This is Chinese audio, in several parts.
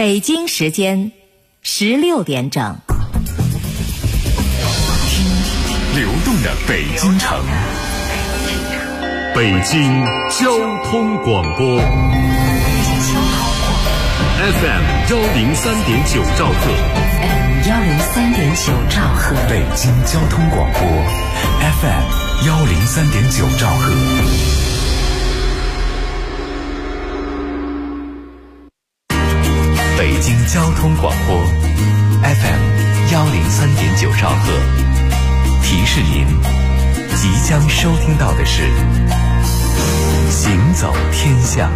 北京时间16点整。 流动的北京城，北京交通广播 FM 103.9兆赫， 103.9兆赫， 北京交通广播 FM 103.9兆赫。北京交通广播 FM 103.9兆赫，提示您即将收听到的是行走天下。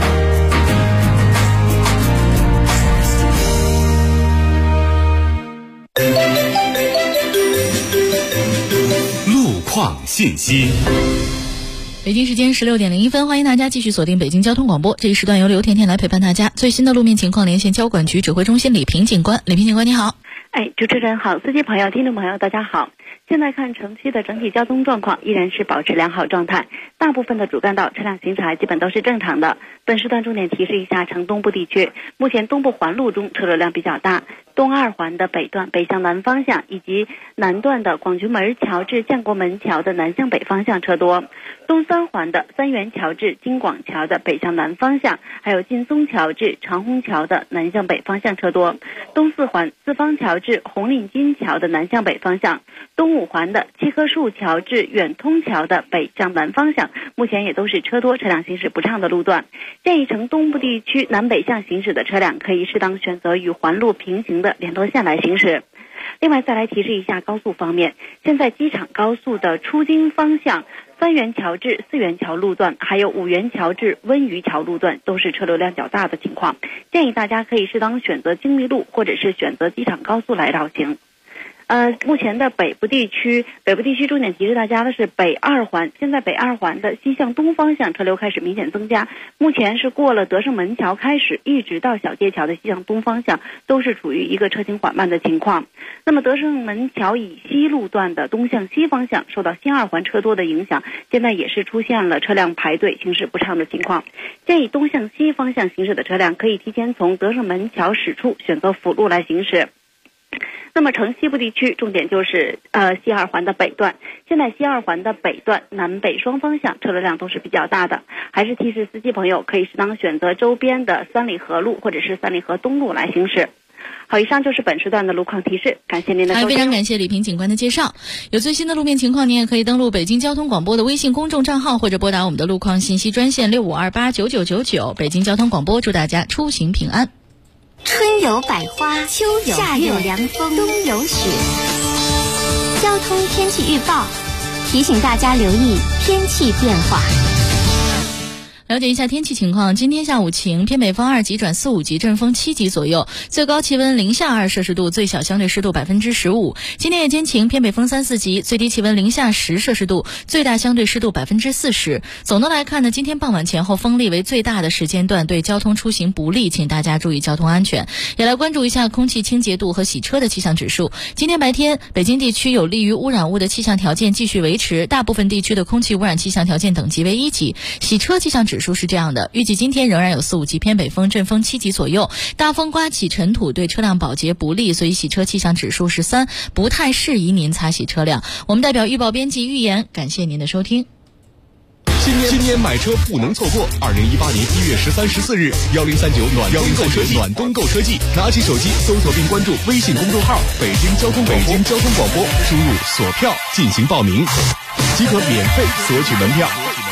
路况信息。 北京时间16点01分，欢迎大家继续锁定北京交通广播。这一时段由刘甜甜来陪伴大家。最新的路面情况连线交管局指挥中心李平警官。李平警官你好。 主持人好，司机朋友、听众朋友大家好。现在看城区的整体交通状况依然是保持良好状态，大部分的主干道车辆行驶还基本都是正常的。本时段重点提示一下城东部地区，目前东部环路中车流量比较大，东二环的北段北向南方向以及南段的广渠门桥至建国门桥的南向北方向车多，东三环的三元桥至京广桥的北向南方向，还有劲松桥至长虹桥的南向北方向车多，东四环四方桥至红领巾桥的南向北方向，东五环的七棵树桥至远通桥的北向南方向，目前也都是车多，车辆行驶不畅的路段。建议城东部地区南北向行驶的车辆可以适当选择与环路平行的联络线来行驶。另外再来提示一下高速方面，现在机场高速的出京方向三元桥至四元桥路段，还有五元桥至温榆桥路段都是车流量较大的情况，建议大家可以适当选择京密路或者是选择机场高速来绕行。目前的北部地区重点提示大家的是北二环，现在北二环的西向东方向车流开始明显增加，目前是过了德胜门桥开始一直到小界桥的西向东方向都是处于一个车行缓慢的情况。那么德胜门桥以西路段的东向西方向受到新二环车多的影响，现在也是出现了车辆排队行驶不畅的情况，建议东向西方向行驶的车辆可以提前从德胜门桥驶出，选择辅路来行驶。那么城西部地区重点就是西二环的北段，现在西二环的北段南北双方向车流量都是比较大的，还是提示司机朋友可以适当选择周边的三里河路或者是三里河东路来行驶。好，以上就是本时段的路况提示，感谢您的收听。 非常感谢李平警官的介绍。有最新的路面情况，您也可以登录北京交通广播的微信公众账号，或者拨打我们的路况信息专线65289999。北京交通广播祝大家出行平安。 春有百花，秋有夏有凉风，冬有雪。交通天气预报提醒大家留意天气变化。 了解一下天气情况，今天下午晴，偏北风2级转4、5级，阵风7级左右，最高气温零下2摄氏度，最小相对湿度15%。今天夜间晴，偏北风3、4级，最低气温零下10摄氏度，最大相对湿度40%。总的来看呢，今天傍晚前后风力为最大的时间段，对交通出行不利，请大家注意交通安全。也来关注一下空气清洁度和洗车的气象指数。今天白天，北京地区有利于污染物的气象条件继续维持，大部分地区的空气污染气象条件等级为1级。洗车气象指数是这样的，预计今天仍然有4、5级偏北风，阵风7级左右，大风刮起尘土，对车辆保洁不利，所以洗车气象指数是3，不太适宜您擦洗车辆。我们代表预报编辑预言，感谢您的收听。 新年买车不能错过！2018年1月13、14日，1039暖冬购车季，拿起手机搜索并关注微信公众号“北京交通广播”，输入锁票进行报名，即可免费索取门票。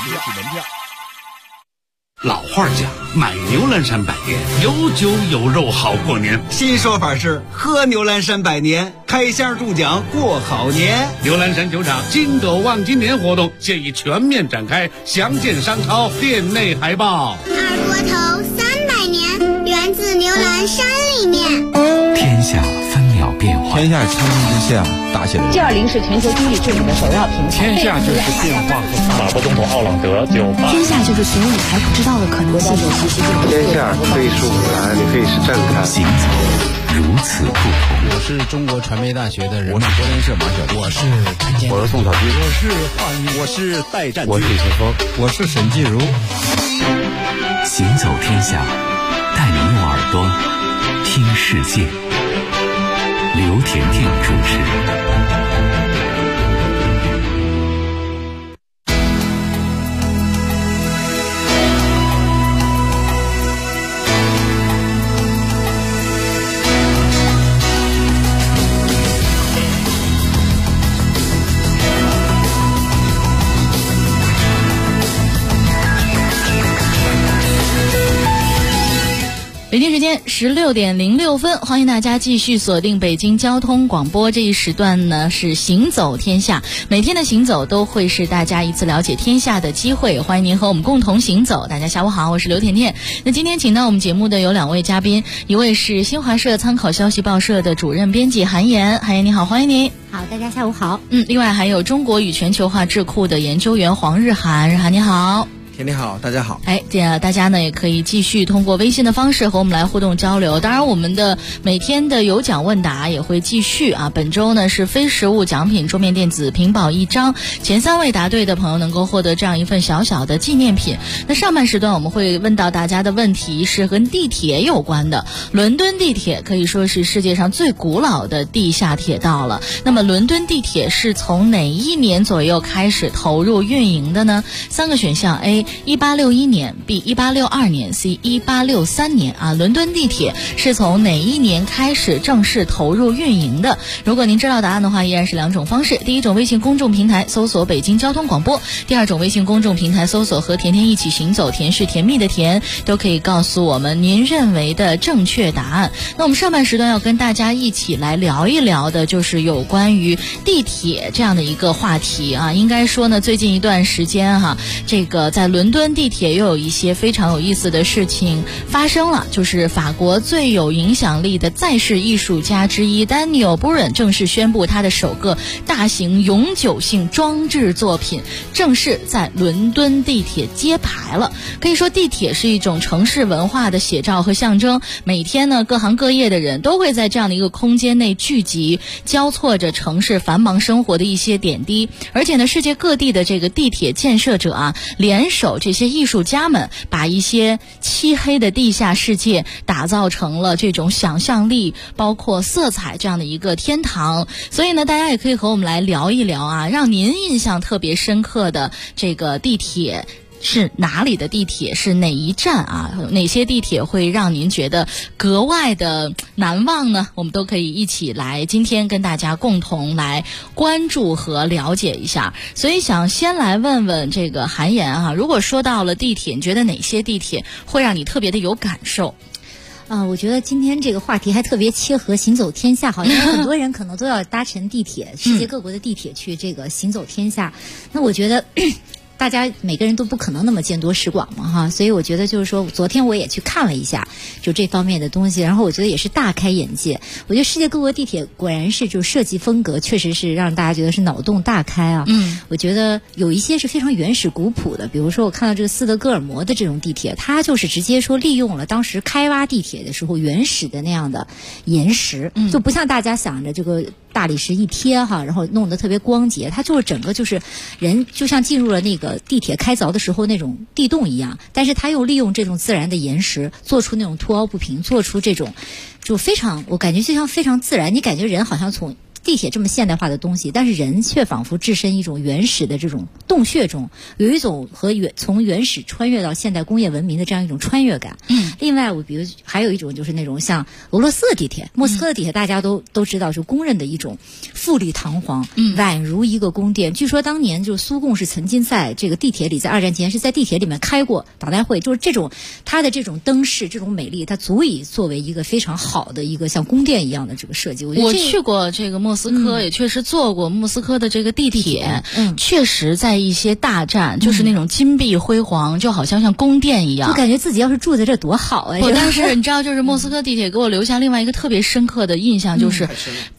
老话讲，买牛栏山百年，有酒有肉好过年。 新说法是喝牛栏山百年，开箱中奖过好年。 牛栏山酒厂金斗望今年活动现已全面展开，详见商超店内海报。 二锅头300年，源自牛栏山里面。 天下分秒变化， 天下苍穹之下大写的 G20是全球经济治理的首要平台。 天下就是变化和法国总统奥朗德就天下就是所有你还不知道的可能性。 天下可以是舞台，也可以是站台。 行走如此不同。 我是中国传媒大学的人， 我是柏林社马小弟， 我是陈建， 我是宋小军， 我是华宇， 我是戴占， 我是李晨峰， 我是沈继如。 行走天下，带你用耳朵听世界，刘甜甜主持。 北京时间16点06分，欢迎大家继续锁定北京交通广播。这一时段呢是行走天下，每天的行走都会是大家一次了解天下的机会，欢迎您和我们共同行走。大家下午好，我是刘甜甜。那今天请到我们节目的有2位嘉宾，一位是新华社参考消息报社的主任编辑韩岩，韩岩你好，欢迎您。 好，大家下午好。 另外还有中国与全球化智库的研究员黄日涵，日涵你好。 你好，大家好。 大家呢也可以继续通过微信的方式和我们来互动交流。当然，我们的每天的有奖问答也会继续啊。本周呢是非实物奖品桌面电子屏保1张，前3位答对的朋友能够获得这样一份小小的纪念品。那上半时段我们会问到大家的问题是跟地铁有关的。伦敦地铁可以说是世界上最古老的地下铁道了。那么伦敦地铁是从哪一年左右开始投入运营的呢？3个选项 A1861年 B1862年 C1863年啊，伦敦地铁是从哪一年开始正式投入运营的？如果您知道答案的话，依然是2种方式。第一种微信公众平台搜索北京交通广播，第二种微信公众平台搜索和甜甜一起行走，甜是甜蜜的甜，都可以告诉我们您认为的正确答案。那我们上半时段要跟大家一起来聊一聊的就是有关于地铁这样的一个话题啊。应该说呢，最近一段时间这个在伦敦地铁又有一些非常有意思的事情发生了，就是法国最有影响力的在世艺术家之一丹尼尔·布伦正式宣布他的首个大型永久性装置作品正式在伦敦地铁揭牌了。可以说地铁是一种城市文化的写照和象征，每天呢各行各业的人都会在这样的一个空间内聚集，交错着城市繁忙生活的一些点滴。而且呢世界各地的这个地铁建设者联手这些艺术家们，把一些漆黑的地下世界打造成了这种想象力包括色彩这样的一个天堂。所以呢大家也可以和我们来聊一聊让您印象特别深刻的这个地铁是哪里的地铁，是哪一站哪些地铁会让您觉得格外的难忘呢？我们都可以一起来今天跟大家共同来关注和了解一下。所以想先来问问这个韩岩如果说到了地铁，你觉得哪些地铁会让你特别的有感受？ 我觉得今天这个话题还特别切合行走天下，好像很多人可能都要搭乘地铁，世界各国的地铁去这个行走天下。那我觉得大家每个人都不可能那么见多识广嘛所以我觉得就是说，昨天我也去看了一下就这方面的东西，然后我觉得也是大开眼界。我觉得世界各国地铁果然是就设计风格确实是让大家觉得是脑洞大开我觉得有一些是非常原始古朴的，比如说我看到这个斯德哥尔摩的这种地铁，它就是直接说利用了当时开挖地铁的时候原始的那样的岩石，就不像大家想着这个大理石一贴然后弄得特别光洁，它就是整个就是人就像进入了那个地铁开凿的时候那种地洞一样，但是它又利用这种自然的岩石做出那种凸凹不平，做出这种就非常，我感觉就像非常自然，你感觉人好像从地铁这么现代化的东西，但是人却仿佛置身一种原始的这种洞穴中，有一种从原始穿越到现代工业文明的这样一种穿越感。另外我比如还有一种就是那种像俄罗斯的地铁，莫斯科的地铁大家都知道是公认的一种富丽堂皇，宛如一个宫殿。据说当年就苏共是曾经在这个地铁里，在2战前是在地铁里面开过党代会，就是这种它的这种灯饰这种美丽，它足以作为一个非常好的一个像宫殿一样的这个设计。我去过这个莫斯科，也确实坐过莫斯科的这个地铁，确实在一些大站就是那种金碧辉煌，就好像宫殿一样， 就感觉自己要是住在这多好但是你知道就是莫斯科地铁给我留下另外一个特别深刻的印象，就是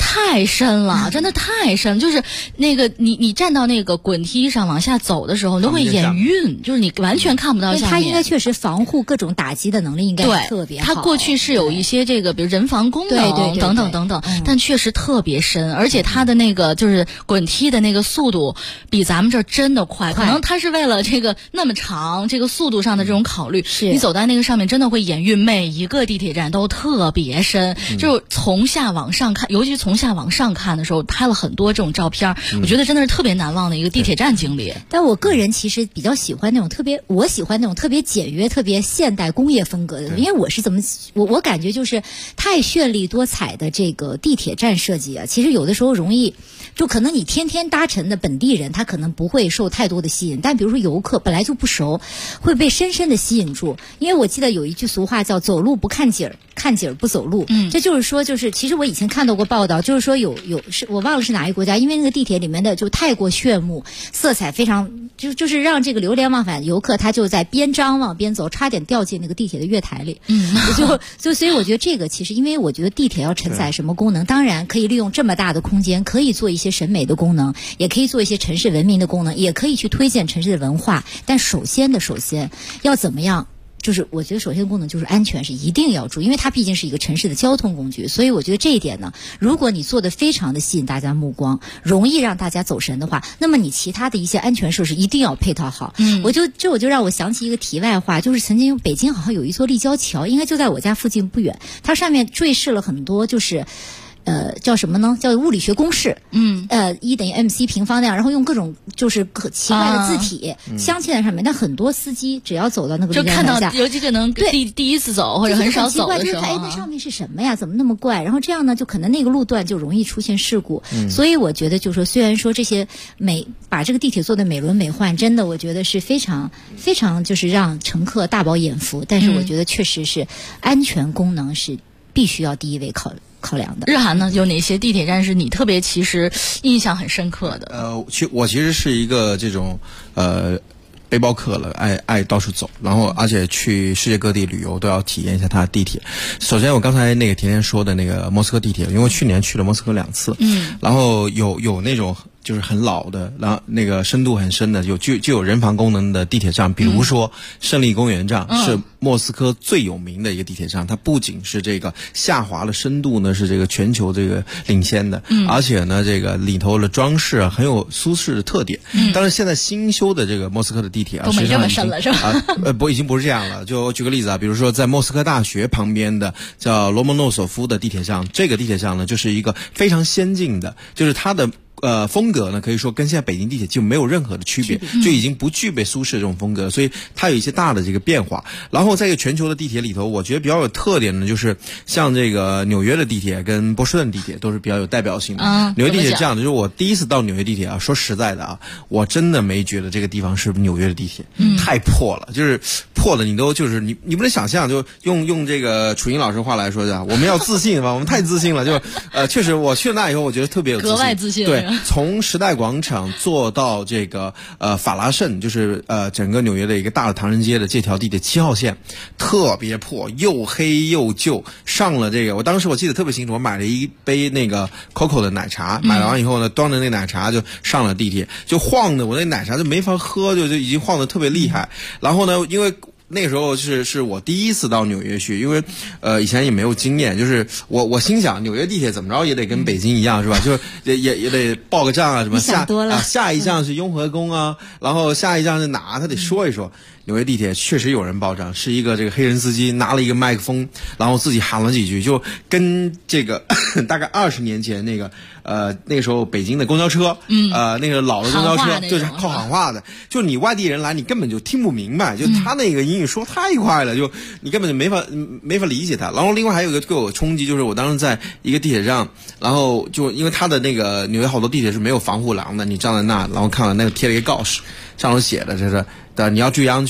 太深了，真的太深，就是那个你站到那个滚梯上往下走的时候，你都会眼晕，就是你完全看不到下面。 它应该确实防护各种打击的能力应该特别好。 它过去是有一些这个比如人防功能等等等等，但确实特别深，而且它的那个就是滚梯的那个速度比咱们这儿真的快，可能它是为了这个那么长这个速度上的这种考虑，你走在那个上面真的会眼晕，每一个地铁站都特别深，就是从下往上看，尤其从下往上看的时候，拍了很多这种照片，我觉得真的是特别难忘的一个地铁站经历。 但我个人其实比较喜欢那种我喜欢那种特别简约、特别现代工业风格的，因为我感觉就是太绚丽多彩的这个地铁站设计啊，其实有的时候容易，就可能你天天搭乘的本地人，他可能不会受太多的吸引，但比如说游客本来就不熟，会被深深的吸引住。因为我记得有一句俗话叫走路不看景儿，看景儿不走路。这就是说，其实我以前看到过报道，就是说是我忘了是哪一个国家，因为那个地铁里面的就太过炫目，色彩非常就是让这个流连忘返游客他就在边张望边走，差点掉进那个地铁的月台里。所以我觉得这个其实，因为我觉得地铁要承载什么功能，当然可以利用这么大的空间，可以做一些审美的功能，也可以做一些城市文明的功能，也可以去推荐城市的文化。但首先要怎么样？就是我觉得首先功能就是安全是一定要注意，因为它毕竟是一个城市的交通工具，所以我觉得这一点呢，如果你做的非常的吸引大家目光，容易让大家走神的话，那么你其他的一些安全设施一定要配套好。我就让我想起一个题外话，就是曾经北京好像有一座立交桥，应该就在我家附近不远，它上面坠饰了很多就是叫什么呢？叫物理学公式。E等于 mc 平方那样，然后用各种就是奇怪的字体镶嵌在上面。但很多司机只要走到那个就看到， 尤其可能第一次走或者很少走的时候， 就是那上面是什么呀？怎么那么怪？然后这样呢，就可能那个路段就容易出现事故。所以我觉得，就是说，虽然说这些把这个地铁做的美轮美奂，真的我觉得是非常非常就是让乘客大饱眼福。但是我觉得确实是安全功能是必须要第一位考量的。 日韩呢，有哪些地铁站是你特别其实印象很深刻的？ 我其实是一个这种背包客了，爱到处走，然后而且去世界各地旅游都要体验一下它的地铁。首先我刚才那个甜甜说的那个莫斯科地铁，因为我去年去了莫斯科2次，然后有那种就是很老的，然后那个深度很深的，就有人防功能的地铁站，比如说胜利公园站，是莫斯科最有名的一个地铁站。它不仅是这个下滑的深度呢是这个全球这个领先的，而且呢这个里头的装饰很有苏式的特点。当然现在新修的这个莫斯科的地铁都没这么深了是吧？ 已经不是这样了。就举个例子啊，比如说在莫斯科大学旁边的叫罗蒙诺索夫的地铁站，这个地铁站呢就是一个非常先进的，就是它的风格呢，可以说跟现在北京地铁就没有任何的区别，就已经不具备苏式这种风格，所以它有一些大的这个变化。然后在一个全球的地铁里头，我觉得比较有特点的就是像这个纽约的地铁跟波士顿地铁都是比较有代表性的。纽约地铁这样的，就是我第一次到纽约地铁啊，说实在的啊，我真的没觉得这个地方是纽约的地铁，太破了，就是破的你都就是你不能想象，就用这个楚英老师话来说的，我们要自信吧，我们太自信了，就确实我去了那以后，我觉得特别有自信， 格外自信， 对。从时代广场坐到这个法拉盛，就是整个纽约的一个大的唐人街的这条地铁7号线，特别破，又黑又旧。上了这个，我当时我记得特别清楚，我买了一杯那个 Coco 的奶茶，买完以后呢，端着那奶茶就上了地铁，就晃的我那奶茶就没法喝，就已经晃得特别厉害。然后呢，因为那个时候是我第一次到纽约去，因为以前也没有经验，就是我心想纽约地铁怎么着也得跟北京一样是吧？就是也得报个账啊什么，下一站是雍和宫啊，然后下一站是哪，他得说一说。纽约地铁确实有人报账，是一个这个黑人司机拿了一个麦克风，然后自己喊了几句，就跟这个大概20年前那个那个时候北京的公交车，那个老的公交车就是靠喊话的，就你外地人来你根本就听不明白，就他那个英语说太快了，就你根本就没法理解他。然后另外还有一个给我冲击，就是我当时在一个地铁上，然后就因为他的那个纽约好多地铁是没有防护栏的，你站在那，然后看到那个贴了一个告示，上头写的就是你要注意安全。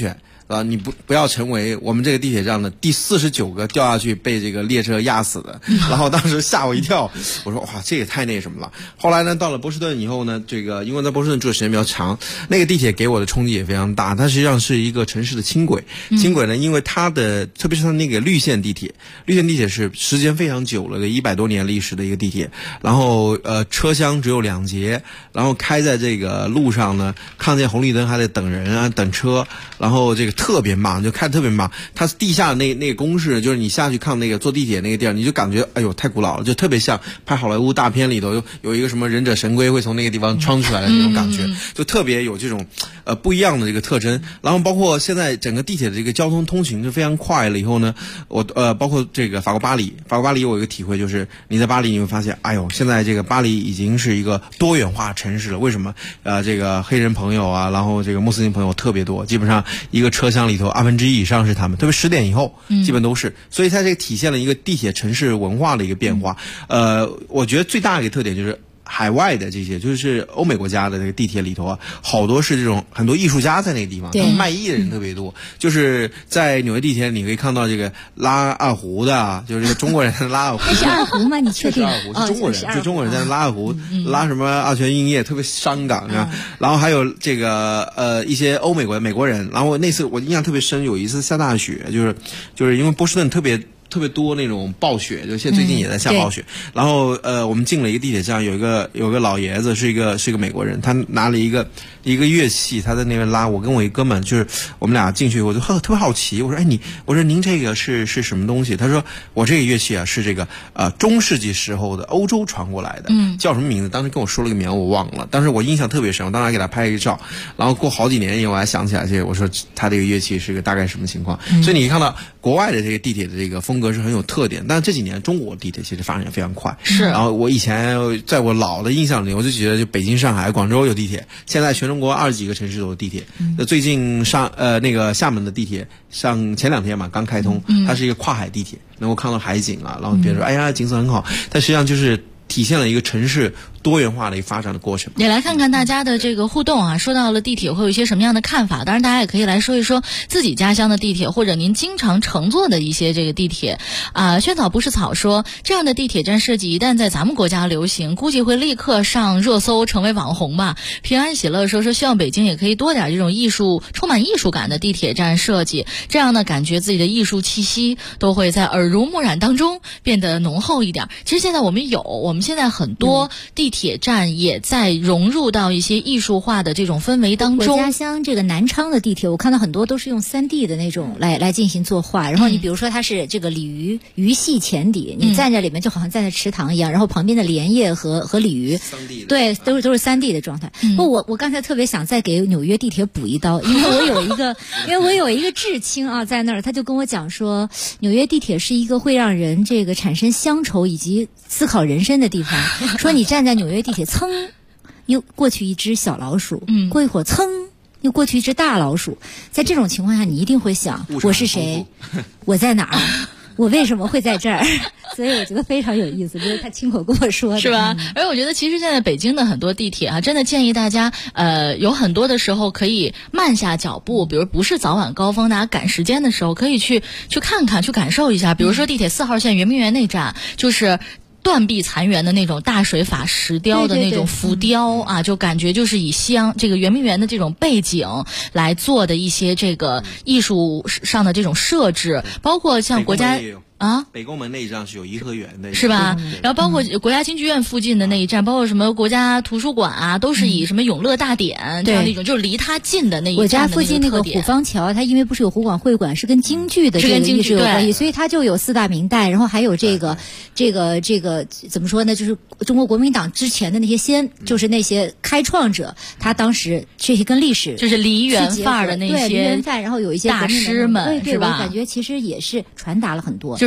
你不要成为我们这个地铁站的第49个掉下去被这个列车压死的。然后当时吓我一跳，我说哇，这也太那什么了。后来呢，到了波士顿以后呢，这个因为在波士顿住的时间比较长，那个地铁给我的冲击也非常大。它实际上是一个城市的轻轨，轻轨呢，因为它的特别是它那个绿线地铁是时间非常久了的100多年历史的一个地铁，然后车厢只有2节，然后开在这个路上呢，看见红绿灯还得等人啊等车，然后这个特别慢，就开得特别慢。它地下那个公式，就是你下去看那个坐地铁那个地儿，你就感觉哎呦太古老了，就特别像拍好莱坞大片里头有一个什么忍者神龟会从那个地方穿出来的那种感觉，就特别有这种不一样的这个特征。然后包括现在整个地铁的这个交通通勤是非常快了以后呢，我包括这个法国巴黎我有一个体会，就是你在巴黎你会发现，哎呦，现在这个巴黎已经是一个多元化城市了。为什么？这个黑人朋友啊，然后这个穆斯林朋友特别多，基本上一个车厢里头1/2以上是他们，特别10点以后，基本都是。所以它这个体现了一个地铁城市文化的一个变化。我觉得最大的一个特点就是海外的这些，就是欧美国家的这个地铁里头啊，好多是这种很多艺术家在那个地方，卖艺的人特别多。就是在纽约地铁，你可以看到这个拉二胡的，就是这个中国人拉二胡。 是二胡吗？你确定？ 是二胡，是中国人，就中国人在那拉二胡，拉什么二泉映月，特别伤感啊。然后还有这个一些美国人。然后那次我印象特别深，有一次下大雪，就是因为波士顿特别多那种暴雪，就现在最近也在下暴雪。然后我们进了一个地铁站，有个老爷子是一个美国人，他拿了一个乐器，他在那边拉。我跟我一哥们就是我们俩进去，我就特别好奇，我说您这个是什么东西？他说我这个乐器啊是这个中世纪时候的欧洲传过来的，叫什么名字？当时跟我说了个名我忘了，但是我印象特别深，我当时还给他拍了一个照。然后过好几年以后我还想起来这个，我说他这个乐器是个大概什么情况。所以你看到国外的这个地铁的这个风格是很有特点，但是这几年中国地铁其实发展非常快。 是。 然后我以前在我老的印象里，我就觉得就北京、上海、广州有地铁，现在全中国20几个城市都有地铁。最近那个厦门的地铁前2天嘛刚开通，它是一个跨海地铁，能够看到海景啊，然后别人说哎呀景色很好，但实际上就是体现了一个城市多元化的一个发展的过程。 也来看看大家的这个互动啊，说到了地铁会有一些什么样的看法，当然大家也可以来说一说自己家乡的地铁，或者您经常乘坐的一些这个地铁萱草不是草说，这样的地铁站设计一旦在咱们国家流行，估计会立刻上热搜，成为网红吧。平安喜乐说希望北京也可以多点这种充满艺术感的地铁站设计，这样呢感觉自己的艺术气息都会在耳濡目染当中变得浓厚一点。其实现在我们现在很多地铁站也在融入到一些艺术化的这种氛围当中。 我家乡这个南昌的地铁，我看到很多都是用3D 的那种来进行作画。然后你比如说它是这个鲤鱼戏前底，你站在里面就好像站在池塘一样，然后旁边的莲叶和鲤鱼，对，都是3D 的状态。我刚才特别想再给纽约地铁补一刀，因为我有一个至亲啊在那儿，他就跟我讲说，纽约地铁是一个会让人这个产生乡愁以及思考人生的地方。说你站在纽约地铁，噌，又过去一只小老鼠，过一会儿噌，又过去一只大老鼠。在这种情况下，你一定会想，我是谁？我在哪儿？我为什么会在这儿？所以我觉得非常有意思，就是他亲口跟我说的， 是吧？而我觉得其实现在北京的很多地铁啊，真的建议大家有很多的时候可以慢下脚步，比如不是早晚高峰大家赶时间的时候，可以去看看，去感受一下。比如说地铁4号线圆明园那站，就是断壁残垣的那种大水法石雕的那种浮雕啊，就感觉就是以这个圆明园的这种背景来做的一些这个艺术上的这种设置，包括像国家北宫门那一站是有颐和园的， 是吧？然后包括国家京剧院附近的那一站，包括什么国家图书馆啊，都是以什么永乐大典这样的一种，就是离它近的那一站的那个特点。 我家附近那个虎坊桥，它因为不是有湖广会馆，是跟京剧的这个艺术有关系，所以它就有4大名旦，然后还有这个怎么说呢？就是中国国民党之前的那些就是那些开创者，他当时这些跟历史就是梨园范儿的那些梨园范，然后有一些大师们， 对， 是吧？ 我感觉其实也是传达了很多。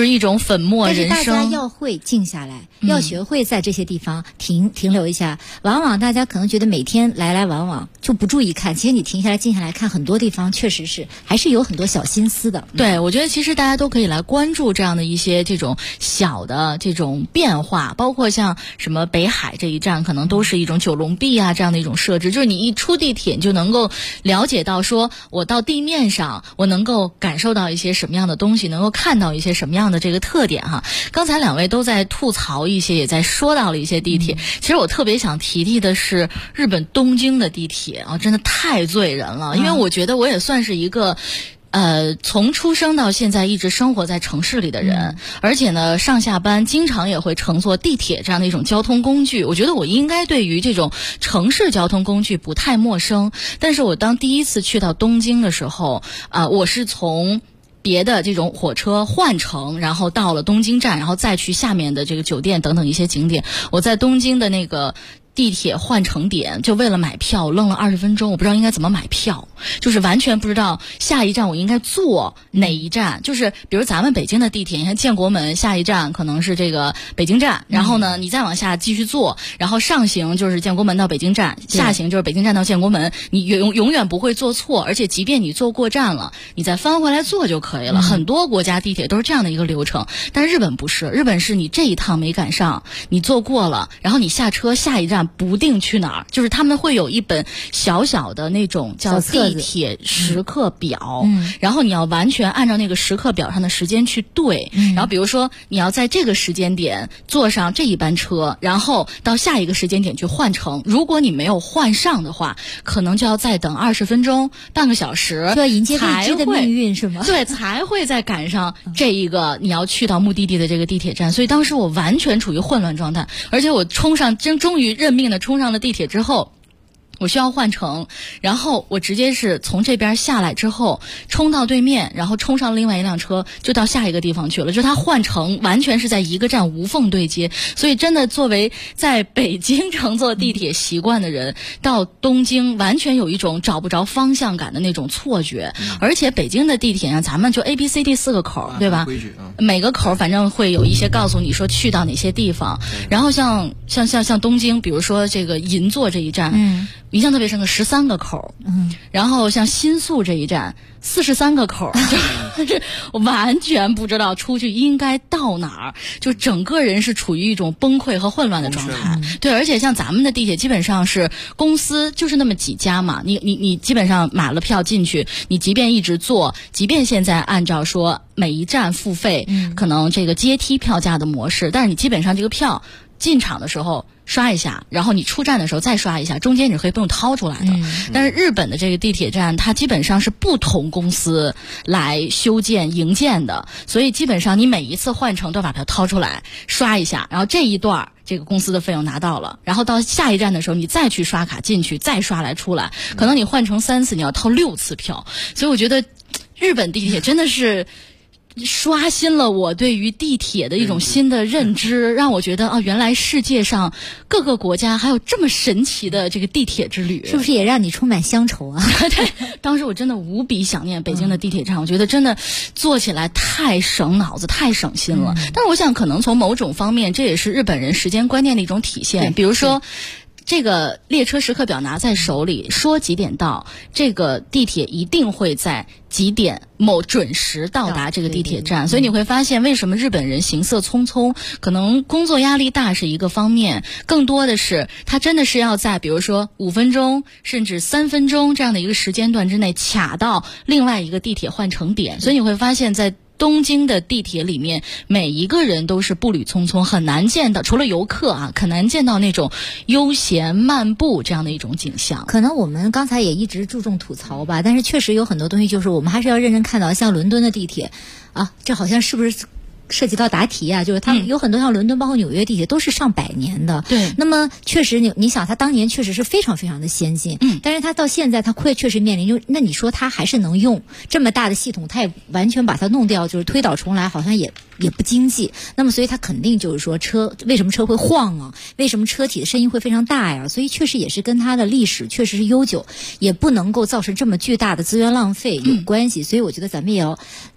就是一种粉墨人生。 但是大家要会静下来，要学会在这些地方停留一下。往往大家可能觉得每天来来往往就不注意看，其实你停下来静下来看，很多地方确实是还是有很多小心思的。 对，我觉得其实大家都可以来关注这样的一些这种小的这种变化，包括像什么北海这一站可能都是一种九龙壁啊这样的一种设置，就是你一出地铁你就能够了解到说我到地面上我能够感受到一些什么样的东西，能够看到一些什么样的这个特点哈。刚才两位都在吐槽一些，也在说到了一些地铁，其实我特别想提的是日本东京的地铁啊，真的太醉人了，因为我觉得我也算是一个从出生到现在一直生活在城市里的人，而且呢上下班经常也会乘坐地铁这样的一种交通工具，我觉得我应该对于这种城市交通工具不太陌生。但是我当第一次去到东京的时候我是从别的这种火车换乘，然后到了东京站，然后再去下面的这个酒店等等一些景点。我在东京的那个地铁换乘点就为了买票愣了20分钟，我不知道应该怎么买票，就是完全不知道下一站我应该坐哪一站。就是比如咱们北京的地铁，你看建国门下一站可能是这个北京站，然后呢你再往下继续坐，然后上行就是建国门到北京站，下行就是北京站到建国门，你永远不会坐错，而且即便你坐过站了你再翻回来坐就可以了。很多国家地铁都是这样的一个流程，但是日本不是，日本是你这一趟没赶上，你坐过了，然后你下车下一站不定去哪儿，就是他们会有一本小小的那种叫地铁时刻表，然后你要完全按照那个时刻表上的时间去对，然后比如说你要在这个时间点坐上这一班车，然后到下一个时间点去换乘，如果你没有换上的话，可能就要再等20分钟半个小时， 要迎接未知的命运是吗？ 对，才会再赶上这一个你要去到目的地的这个地铁站。所以当时我完全处于混乱状态，而且我终于认命的冲上了地铁之后，我需要换乘，然后我直接是从这边下来之后冲到对面，然后冲上另外一辆车就到下一个地方去了，就它换乘完全是在一个站无缝对接。所以真的作为在北京乘坐地铁习惯的人，到东京完全有一种找不着方向感的那种错觉。而且北京的地铁上咱们就 ABCD 4个口对吧，每个口反正会有一些告诉你说去到哪些地方，然后像东京比如说这个银座这一站印象特别深刻，13个口，然后像新宿这一站43个口，就是我完全不知道出去应该到哪儿，就整个人是处于一种崩溃和混乱的状态。对，而且像咱们的地铁基本上是公司就是那么几家嘛，你基本上买了票进去，你即便一直坐，即便现在按照说每一站付费，可能这个阶梯票价的模式，但是你基本上这个票进场的时候刷一下，然后你出站的时候再刷一下，中间你是可以不用掏出来的。但是日本的这个地铁站它基本上是不同公司来修建营建的，所以基本上你每一次换乘都把票掏出来刷一下，然后这一段这个公司的费用拿到了，然后到下一站的时候你再去刷卡进去，再刷来出来，可能你换乘3次你要掏6次票。所以我觉得日本地铁真的是刷新了我对于地铁的一种新的认知，让我觉得原来世界上各个国家还有这么神奇的这个地铁之旅， 是不是也让你充满乡愁啊？ 对，当时我真的无比想念北京的地铁站，我觉得真的坐起来太省脑子太省心了。但是我想可能从某种方面这也是日本人时间观念的一种体现，比如说这个列车时刻表拿在手里，说几点到，这个地铁一定会在几点准时到达这个地铁站。所以你会发现为什么日本人行色匆匆，可能工作压力大是一个方面，更多的是他真的是要在比如说5分钟甚至3分钟这样的一个时间段之内卡到另外一个地铁换乘点。所以你会发现在东京的地铁里面每一个人都是步履匆匆，很难见到，除了游客很难见到那种悠闲漫步这样的一种景象。 可能我们刚才也一直注重吐槽吧，但是确实有很多东西就是我们还是要认真看到，像伦敦的地铁这好像是不是涉及到答题啊，就是他们有很多像伦敦包括纽约地铁都是上百年的。 对， 那么确实你想他当年确实是非常非常的先进，但是他到现在他确实面临那你说他还是能用这么大的系统，他也完全把它弄掉，就是推倒重来好像也不经济。那么所以他肯定就是说为什么车会晃啊，为什么车体的声音会非常大呀，所以确实也是跟它的历史确实是悠久，也不能够造成这么巨大的资源浪费有关系。所以我觉得咱们也要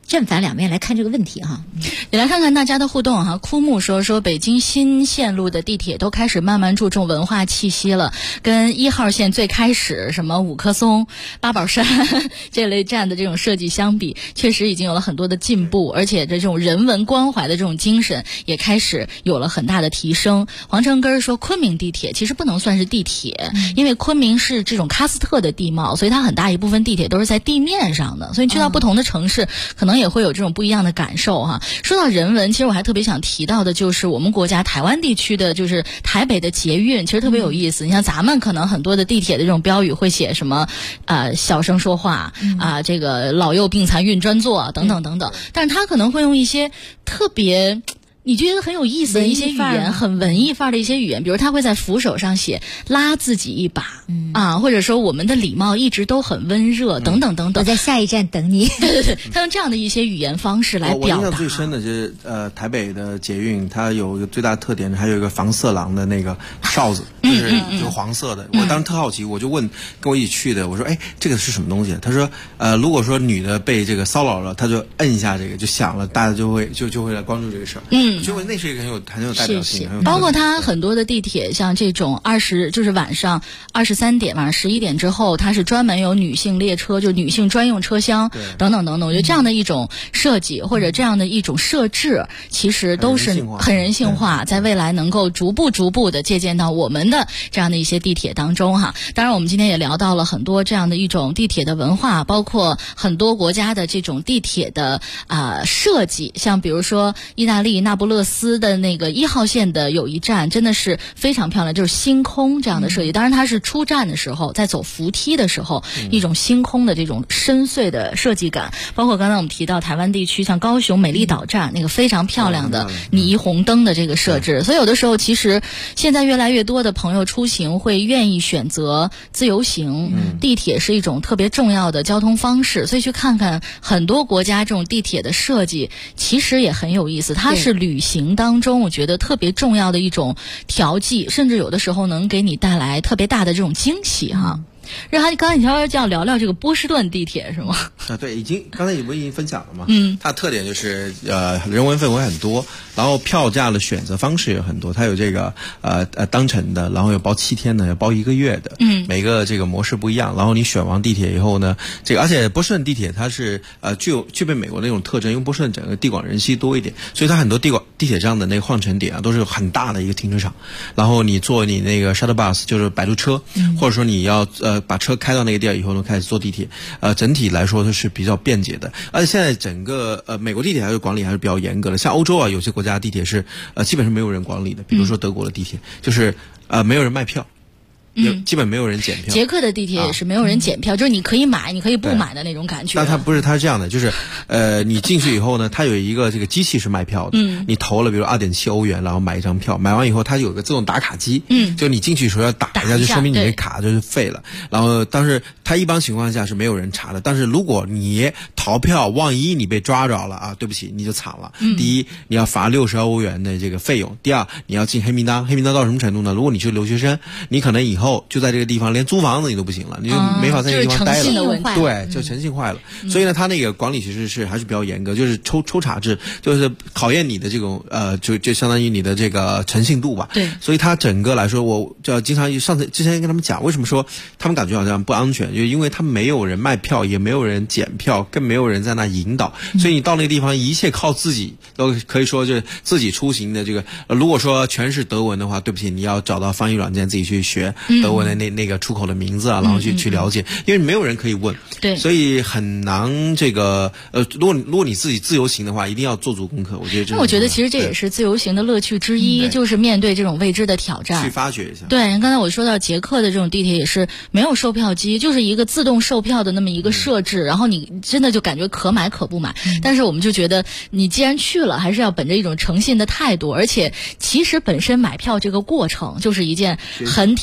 正反两面来看这个问题哈。 也来看看大家的互动哈。枯木说北京新线路的地铁都开始慢慢注重文化气息了，跟1号线最开始什么五棵松、八宝山这类站的这种设计相比，确实已经有了很多的进步，而且这种人文关怀的这种精神也开始有了很大的提升。黄成根说昆明地铁其实不能算是地铁，因为昆明是这种喀斯特的地貌，所以它很大一部分地铁都是在地面上的，所以去到不同的城市可能也会有这种不一样的感受哈。说到人文，其实我还特别想提到的就是我们国家台湾地区的就是台北的捷运，其实特别有意思。你像咱们可能很多的地铁的这种标语会写什么小声说话这个老幼病残运专座等等等等，但是他可能会用一些特别你觉得很有意思的一些语言，很文艺范儿的一些语言，比如他会在扶手上写拉自己一把或者说我们的礼貌一直都很温热等等等等， 我在下一站等你。 对对对，他用这样的一些语言方式来表达。 我印象最深的就是台北的捷运，它有一个最大的特点，还有一个防色狼的那个哨子，就是黄色的。我当时特好奇，我就问跟我一起去的，我说这个是什么东西？他说如果说女的被这个骚扰了，他就摁一下这个就响了，大家就会来关注这个事儿。我觉得那是一个很有代表性， 包括它很多的地铁，像这种就是晚上23点、晚上11点之后，它是专门有女性列车，就女性专用车厢等等等等。我觉得这样的一种设计或者这样的一种设置，其实都是很人性化，在未来能够逐步的借鉴到我们的这样的一些地铁当中哈。当然，我们今天也聊到了很多这样的一种地铁的文化，包括很多国家的这种地铁的设计，像比如说意大利那不勒斯的那个1号线的有一站真的是非常漂亮，就是星空这样的设计。当然它是出站的时候，在走扶梯的时候，一种星空的这种深邃的设计感。包括刚才我们提到台湾地区像高雄美丽岛站那个非常漂亮的霓虹灯的这个设置。所以有的时候其实现在越来越多的朋友出行会愿意选择自由行，地铁是一种特别重要的交通方式。所以去看看很多国家这种地铁的设计其实也很有意思，它是旅行当中我觉得特别重要的一种调剂，甚至有的时候能给你带来特别大的这种惊喜哈。然后刚才你稍微要聊聊这个波士顿地铁是吗？ 对，刚才已经分享了嘛。它的特点就是人文氛围很多，然后票价的选择方式也很多。它有这个当程的，然后有包7天的，有包1个月的。每个这个模式不一样。然后你选完地铁以后呢，而且波士顿地铁它是具备美国那种特征，因为波士顿整个地广人稀多一点，所以它很多地铁站的那个换乘点都是很大的一个停车场。然后你坐你那个 shuttle bus 就是摆渡车，或者说你要把车开到那个地儿以后呢，开始坐地铁，整体来说它是比较便捷的。而且现在整个美国地铁还是管理还是比较严格的，像欧洲有些国家的地铁是基本上没有人管理的，比如说德国的地铁，就是没有人卖票。基本没有人检票。 捷克的地铁也是没有人检票，就是你可以买，你可以不买的那种感觉。 但它不是，它是这样的，就是你进去以后呢，它有一个这个机器是卖票的，你投了比如2.7欧元，然后买一张票，买完以后它有个自动打卡机，就你进去的时候要打一下，就说明你的卡就是废了。然后但是它一般情况下是没有人查的，但是如果你逃票，万一你被抓着了对不起，你就惨了。第一，你要罚62欧元的这个费用；第二，你要进黑名单。黑名单到什么程度呢？如果你是留学生，你可能以后就在这个地方连租房子你都不行了，你就没法在这个地方待了。对，就诚信坏了。所以呢，他那个管理其实是还是比较严格，就是抽查制，就是考验你的这种就相当于你的这个诚信度吧。 对。所以他整个来说，我就经常之前跟他们讲，为什么说他们感觉好像不安全，就因为他们没有人卖票，也没有人检票，更没有人在那引导，所以你到那个地方一切靠自己，都可以说就是自己出行的这个。如果说全是德文的话，对不起，你要找到翻译软件自己去学德文的那个出口的名字然后去了解，因为没有人可以问， 对， 所以很难这个如果你自己自由行的话，一定要做足功课。我觉得其实这也是自由行的乐趣之一，就是面对这种未知的挑战， 去发掘一下。 对，刚才我说到捷克的这种地铁也是没有售票机，就是一个自动售票的那么一个设置，然后你真的就感觉可买可不买。但是我们就觉得你既然去了，还是要本着一种诚信的态度，而且其实本身买票这个过程就是一件很挑战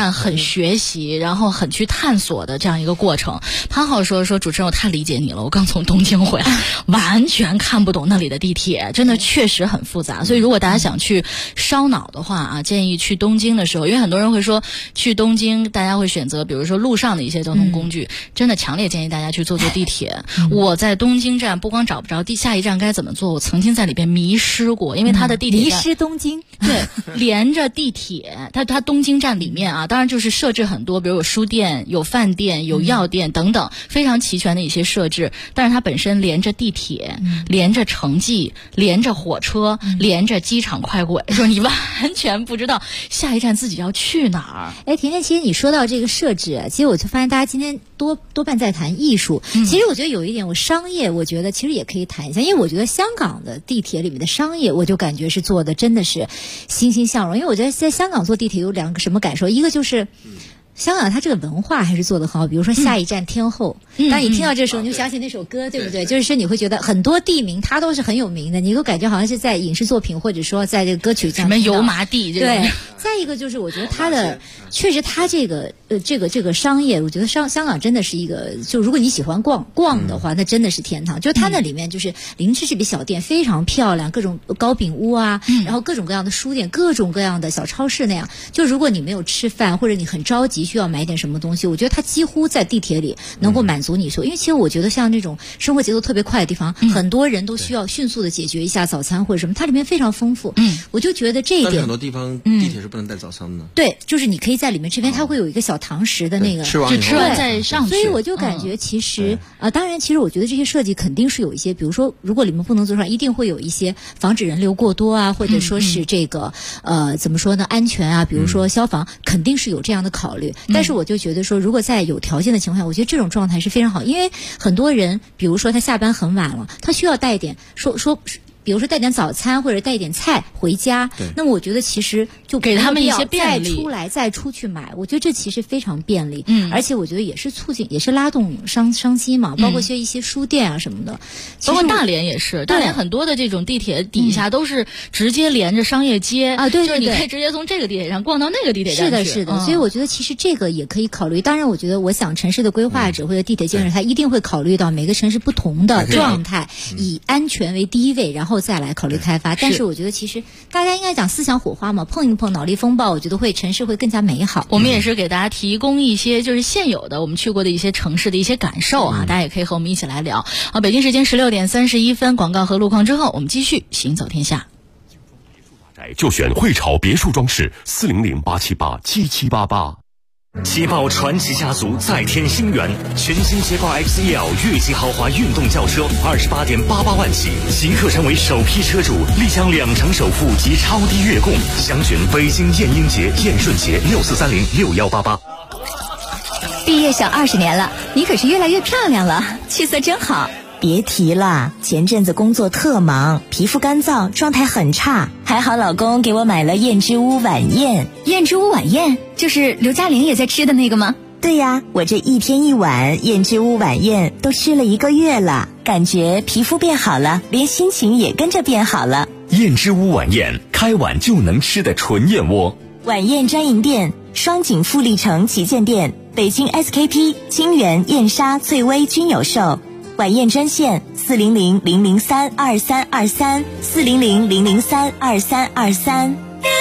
段很学习，然后很去探索的这样一个过程。潘浩说主持人，我太理解你了，我刚从东京回来，完全看不懂那里的地铁，真的确实很复杂。所以如果大家想去烧脑的话啊，建议去东京的时候，因为很多人会说去东京大家会选择比如说路上的一些交通工具，真的强烈建议大家去坐地铁。我在东京站不光找不着下一站该怎么坐，我曾经在里边迷失过，因为它的地铁迷失东京， 对，连着地铁，它东京站里面啊，当然就是设置很多，比如有书店、有饭店、有药店等等，非常齐全的一些设置。但是它本身连着地铁、连着城际、连着火车、连着机场快轨，说你完全不知道下一站自己要去哪儿。 哎，甜甜，其实你说到这个设置，其实我就发现大家今天多半在谈艺术。其实我觉得有一点，我商业，我觉得其实也可以谈一下，因为我觉得香港的地铁里面的商业，我就感觉是做的真的是欣欣向荣。因为我觉得在香港坐地铁有两个什么感受，一个就是香港它这个文化还是做得很好，比如说下一站天后，当你听到这时候，你就想起那首歌，对不对？就是你会觉得很多地名它都是很有名的，你都感觉好像是在影视作品或者说在这个歌曲上什么油麻地这种。 对，再一个就是我觉得它的确实它这个商业，我觉得香港真的是一个，就如果你喜欢逛的话，那真的是天堂。就它那里面就是零吃这笔小店非常漂亮，各种糕饼屋啊，然后各种各样的书店，各种各样的小超市那样。就如果你没有吃饭或者你很着急需要买点什么东西，我觉得它几乎在地铁里能够满足你所有。因为其实我觉得像那种生活节奏特别快的地方，很多人都需要迅速的解决一下早餐或者什么，它里面非常丰富。我就觉得这一点， 但是很多地方地铁是不能带早餐的。 对，就是你可以在里面这边它会有一个小堂食的那个， 吃完再上去。 所以我就感觉其实当然其实我觉得这些设计肯定是有一些，比如说如果里面不能做出来，一定会有一些防止人流过多啊，或者说是这个怎么说呢，安全啊，比如说消防肯定是有这样的考虑。但是我就觉得说，如果在有条件的情况下，我觉得这种状态是非常好，因为很多人比如说他下班很晚了，他需要带一点比如说带点早餐或者带一点菜回家，那么我觉得其实就给他们一些便利， 再出去买，我觉得这其实非常便利。而且我觉得也是促进，也是拉动商机嘛，包括一些书店啊什么的。 包括大连也是，大连很多的这种地铁底下都是直接连着商业街啊，对，就是你可以直接从这个地铁站逛到那个地铁站去。 是的，所以我觉得其实这个也可以考虑。当然，我觉得我想城市的规划者或者地铁建设，他一定会考虑到每个城市不同的状态，以安全为第一位，然后再来考虑开发。但是我觉得其实大家应该讲思想火花嘛，碰一碰脑力风暴，我觉得城市会更加美好。 我们也是给大家提供一些就是现有的我们去过的一些城市的一些感受啊，大家也可以和我们一起来聊。好，北京时间16:31，广告和路况之后，我们继续行走天下。 就选汇潮别墅装饰，400-878-7788。捷豹传奇家族再添新元，全新捷豹 XEL 越级豪华运动轿车28.88万起，即刻成为首批车主，立享2成首付及超低月供。详询北京燕英捷、燕顺捷64306188。 毕业小20年了，你可是越来越漂亮了，气色真好。 别提了，前阵子工作特忙，皮肤干燥，状态很差。还好老公给我买了燕之屋晚宴。 燕之屋晚宴就是刘嘉玲也在吃的那个吗？ 对呀，我这1天1碗燕之屋晚宴都吃了1个月了，感觉皮肤变好了，连心情也跟着变好了。 燕之屋晚宴，开碗就能吃的纯燕窝。 晚宴专营店：双井富力城旗舰店、北京 SKP、金源、燕莎、翠微均有售。晚宴专线400-003-2323，400-003-2323。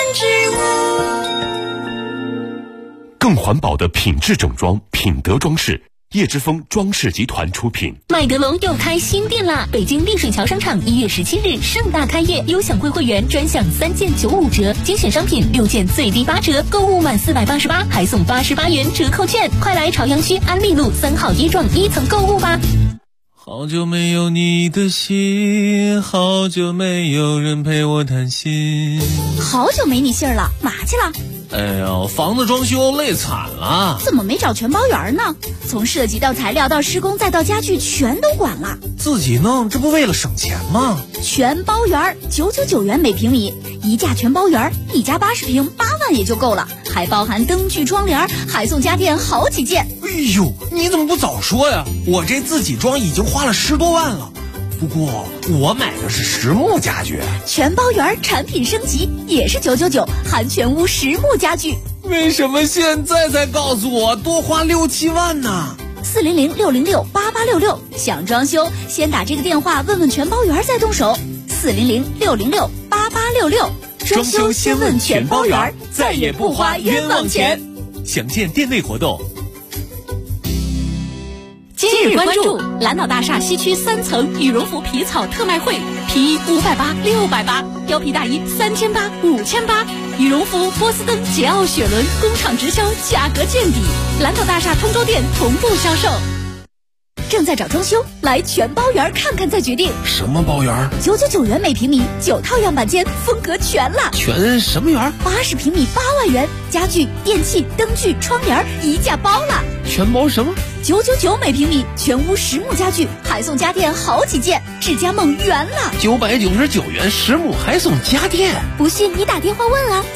更环保的品质整装，品德装饰。叶之峰装饰集团出品。 麦德龙又开新店啦！北京丽水桥商场1月17日盛大开业，优享会会员专享3件95折，精选商品6件最低8折，购物满488还送88元折扣券，快来朝阳区安利路3号1幢1层购物吧！ 好久没有你的信，好久没有人陪我谈心。 好久没你信儿了，嘛去了？ 哎呀，房子装修累惨了。 怎么没找全包员呢？从设计到材料到施工再到家具全都管了。 自己弄，这不为了省钱吗？ 全包员999元每平米，一价全包员，一家80平8万也就够了，还包含灯具窗帘，还送家电好几件。 哎呦，你怎么不早说呀？我这自己装已经花了10多万了。 不过我买的是实木家具。 全包圆产品升级也是999，含全屋实木家具。 为什么现在才告诉我多花6、7万呢 ？400-606-8866，想装修先打这个电话问问全包圆再动手。400-606-8866， 装修先问全包圆，再也不花冤枉钱。详见店内活动。 今日关注蓝岛大厦西区3层羽绒服皮草特卖会，皮衣580、680，貂皮大衣3800、5800，羽绒服波司登、捷奥、雪伦工厂直销，价格见底。蓝岛大厦通州店同步销售。正在找装修，来全包圆看看再决定。 什么包圆 ？999元每平米，9套样板间，风格全了。 全什么圆 ？80平米8万元，家具、电器、灯具、窗帘一价包了。 全包什么 ？999每平米，全屋实木家具，还送家电好几件，智家梦圆了。 999元实木还送家电， 不信你打电话问啊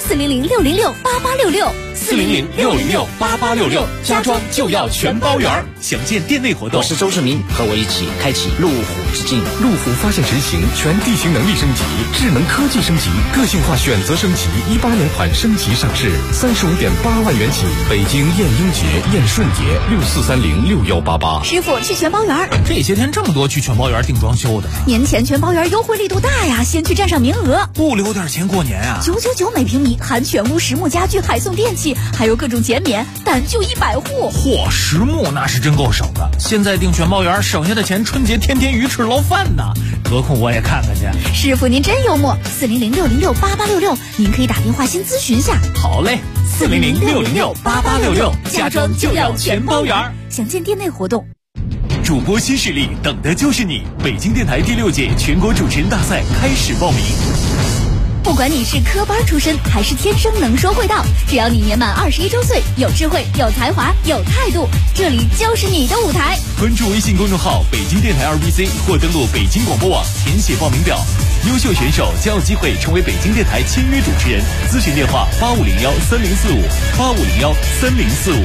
，400-606-8866，400-606-8866，家装就要全包圆。详见店内活动。 我是周世明，和我一起开启路虎之境。 路虎发现神行，全地形能力升级，智能科技升级，个性化选择升级，18年款升级上市，35.8万元起。北京燕英杰、燕顺杰，64306188。 师傅去全包圆。 这些天这么多去全包圆订装修的， 年前全包圆优惠力度大呀，先去占上名额， 不留点钱过年啊 ！999每平米，含全屋实木家具，还送电器，还有各种减免，但就100户。 嚯，实木那是真够省的。现在订全包圆省下的钱，春节天天鱼翅捞饭呢。得空我也看看去。 师傅您真幽默，400-606-8866，您可以打电话先咨询下。 好嘞 ，400-606-8866，家装就要全包圆。 详见店内活动。 主播新势力，等的就是你！北京电台第6届全国主持人大赛开始报名。 不管你是科班出身还是天生能说会道，只要你年满21周岁，有智慧、有才华、有态度，这里就是你的舞台。 关注微信公众号北京电台2BC 或登录北京广播网填写报名表，优秀选手将有机会成为北京电台签约主持人。咨询电话8501-3045，8501-3045。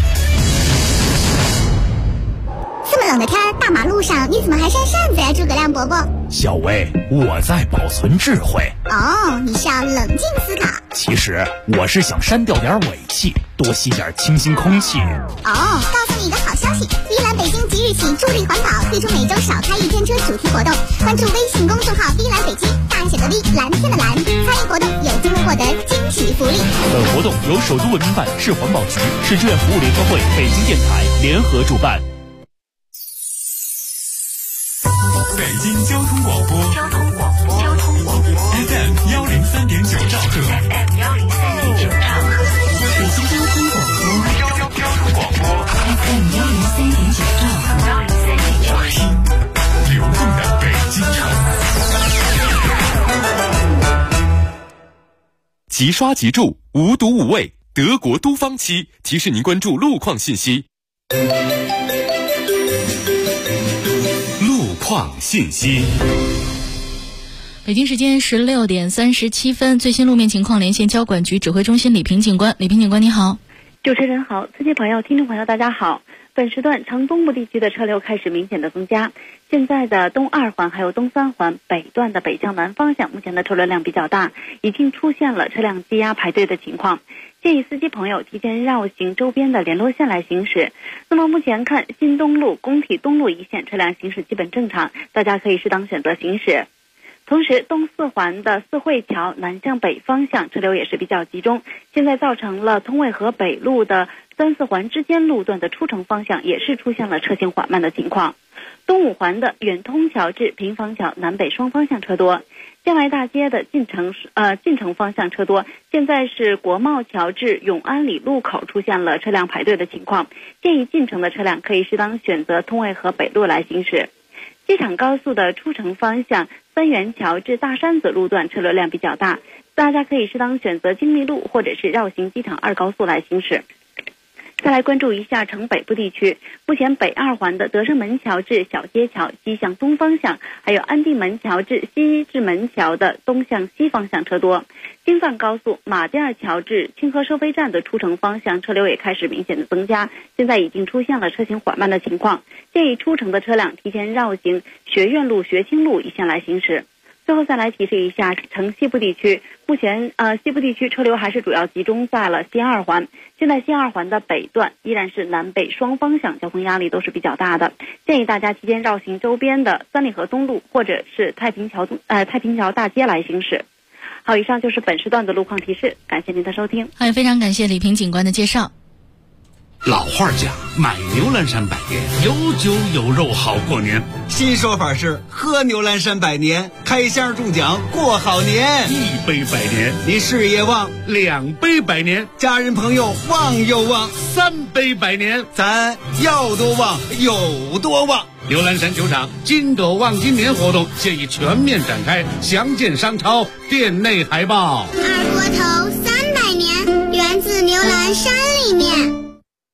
这么冷的天，大马路上你怎么还扇扇子呀，诸葛亮伯伯？ 小薇，我在保存智慧。 哦，你是要冷静思考。 其实我是想删掉点尾气，多吸点清新空气。 哦，告诉你一个好消息，碧蓝北京即日起助力环保，推出每周少开1天车主题活动。关注微信公众号碧蓝北京，大写的 V， 蓝天的蓝，参与活动有机会获得惊喜福利。 本活动由首都文明办、市环保局、市志愿服务联合会、北京电台联合主办。 北京交通广播FM 103.9兆赫，北京交通广播FM 103.9兆赫，听流动的北京城。 即刷即住，无毒无味，德国都方漆提示您关注路况信息。路况信息。 北京时间16点37分，最新路面情况连线交管局指挥中心李平警官。李平警官你好。 主持人好，司机朋友、听众朋友大家好。本时段长东部地区的车流开始明显的增加，现在的东2环还有东3环北段的北向南方向，目前的车流量比较大，已经出现了车辆积压排队的情况，建议司机朋友提前绕行周边的联络线来行驶。那么目前看新东路、工体东路一线车辆行驶基本正常，大家可以适当选择行驶。同时东4环的四惠桥南向北方向车流也是比较集中，现在造成了通渭河北路的3、4环之间路段的出城方向也是出现了车行缓慢的情况。东5环的远通桥至平房桥南北双方向车多，建外大街的进城方向车多，现在是国贸桥至永安里路口出现了车辆排队的情况，建议进城的车辆可以适当选择通渭河北路来行驶。机场高速的出城方向三元桥至大山子路段车流量比较大，大家可以适当选择精密路或者是绕行机场2高速来行驶。 再来关注一下城北部地区，目前北2环的德胜门桥至小街桥西向东方向，还有安定门桥至西直门桥的东向西方向车多。京范高速马甸二桥至清河收费站的出城方向车流也开始明显的增加，现在已经出现了车行缓慢的情况，建议出城的车辆提前绕行学院路、学清路一线来行驶。最后再来提示一下城西部地区，目前西部地区车流还是主要集中在了西2环，现在西2环的北段依然是南北双方向交通压力都是比较大的，建议大家提前绕行周边的三里河东路或者是太平桥大街来行驶。好，以上就是本时段的路况提示，感谢您的收听。 非常感谢李平警官的介绍。 老话讲，买牛栏山百年，有酒有肉好过年。 新说法是喝牛栏山百年，开箱中奖过好年。 1杯百年， 你事业旺 ；2杯百年， 家人朋友旺又旺 ；3杯百年， 咱要多旺有多旺。 牛栏山球场金斗旺今年活动现已全面展开，详见商超店内海报。 二锅头300年，源自牛栏山里面。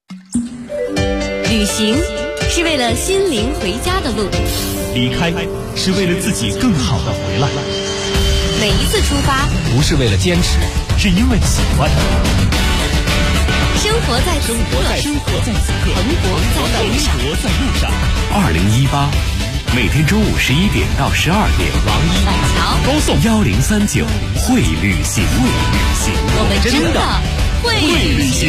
旅行是为了心灵回家的路， 离开是为了自己更好的回来。 每一次出发不是为了坚持，是因为喜欢。 生活在此刻， 蓬勃在路上。2018，每天中午11点到12点， 王一板桥高送1039会旅行， 我们真的会旅行。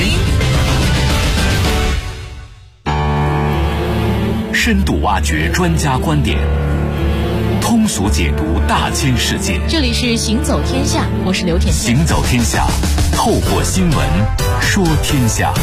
深度挖掘专家观点，通俗解读大千世界。 这里是行走天下，我是刘甜甜。 行走天下，透过新闻说天下。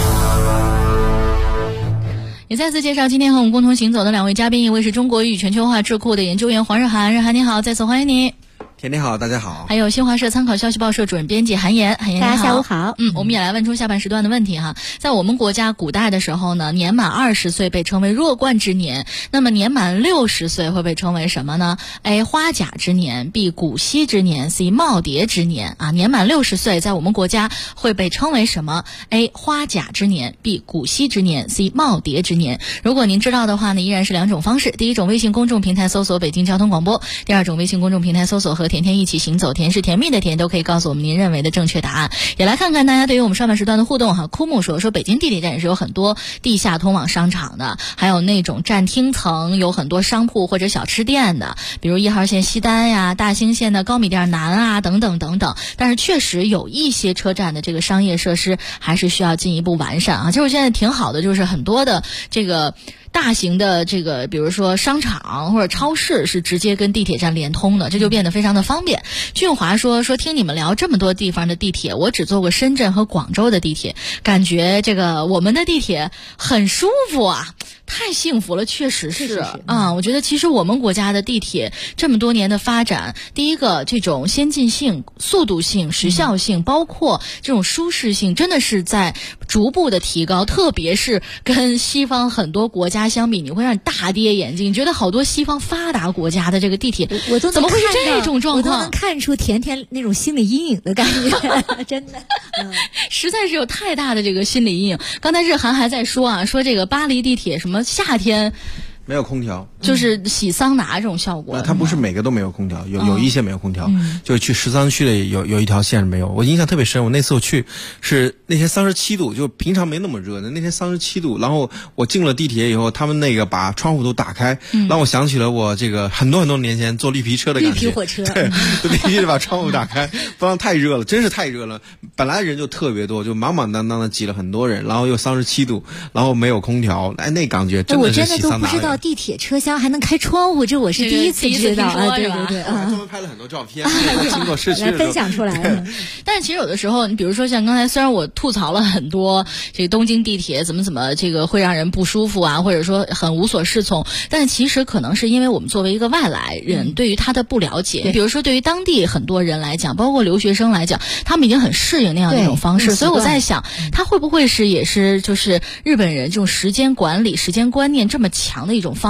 也再次介绍今天和我们共同行走的2位嘉宾，一位是中国与全球化智库的研究员黄日涵，日涵你好，再次欢迎你。 甜甜好，大家好。 还有新华社参考消息报社主任编辑韩岩，韩岩你好， 大家下午好。 我们也来问出下半时段的问题哈。在我们国家古代的时候呢，年满20岁被称为弱冠之年，那么年满60岁会被称为什么呢？ A 花甲之年， B 古稀之年， C 耄耋之年啊。年满60岁在我们国家会被称为什么？ A 花甲之年， B 古稀之年， C 耄耋之年。如果您知道的话呢，依然是2种方式。第一种，微信公众平台搜索北京交通广播；第二种，微信公众平台搜索和甜甜一起行走，甜是甜蜜的甜，都可以告诉我们您认为的正确答案。也来看看大家对于我们上半时段的互动哈。枯木说北京地铁站也是有很多地下通往商场的，还有那种站厅层有很多商铺或者小吃店的，比如1号线西单呀、大兴线的高米店南啊等等等等。但是确实有一些车站的这个商业设施还是需要进一步完善啊。就是现在挺好的，就是很多的这个大型的这个比如说商场或者超市是直接跟地铁站连通的，这就变得非常的方便。俊华说听你们聊这么多地方的地铁，我只坐过深圳和广州的地铁，感觉这个我们的地铁很舒服啊，太幸福了，确实是啊。我觉得其实我们国家的地铁这么多年的发展，第一个这种先进性、速度性、时效性，包括这种舒适性，真的是在逐步的提高，特别是跟西方很多国家相比，你会让你大跌眼镜，觉得好多西方发达国家的这个地铁我都怎么会是这种状况， 我都能看出甜甜那种心理阴影的感觉真的实在是有太大的这个心理阴影。刚才日涵还在说这个巴黎地铁什么夏天没有空调， 就是洗桑拿这种效果。 它不是每个都没有空调，有一些没有空调，就是去13区的有一条线是没有。我印象特别深，我那次我去是那天37度，就平常没那么热的，那天37度。然后我进了地铁以后，他们那个把窗户都打开，让我想起了我这个很多年前坐绿皮车的感觉。 绿皮火车， 对，就必须得把窗户打开，不然太热了，真是太热了。本来人就特别多，就满满当当的挤了很多人，然后又37度，然后没有空调，那感觉真的是洗桑拿。 我真的都不知道地铁车厢还能开窗户，这我是第一次知道啊！对对对， 我还专门拍了很多照片，经过市区来分享出来了。 但是其实有的时候，你比如说像刚才，虽然我吐槽了很多这个东京地铁怎么这个会让人不舒服啊，或者说很无所适从，但其实可能是因为我们作为一个外来人，对于它的不了解。比如说对于当地很多人来讲，包括留学生来讲，他们已经很适应那样的一种方式。所以我在想，他会不会也是就是日本人这种时间管理、时间观念这么强的一种方式？比如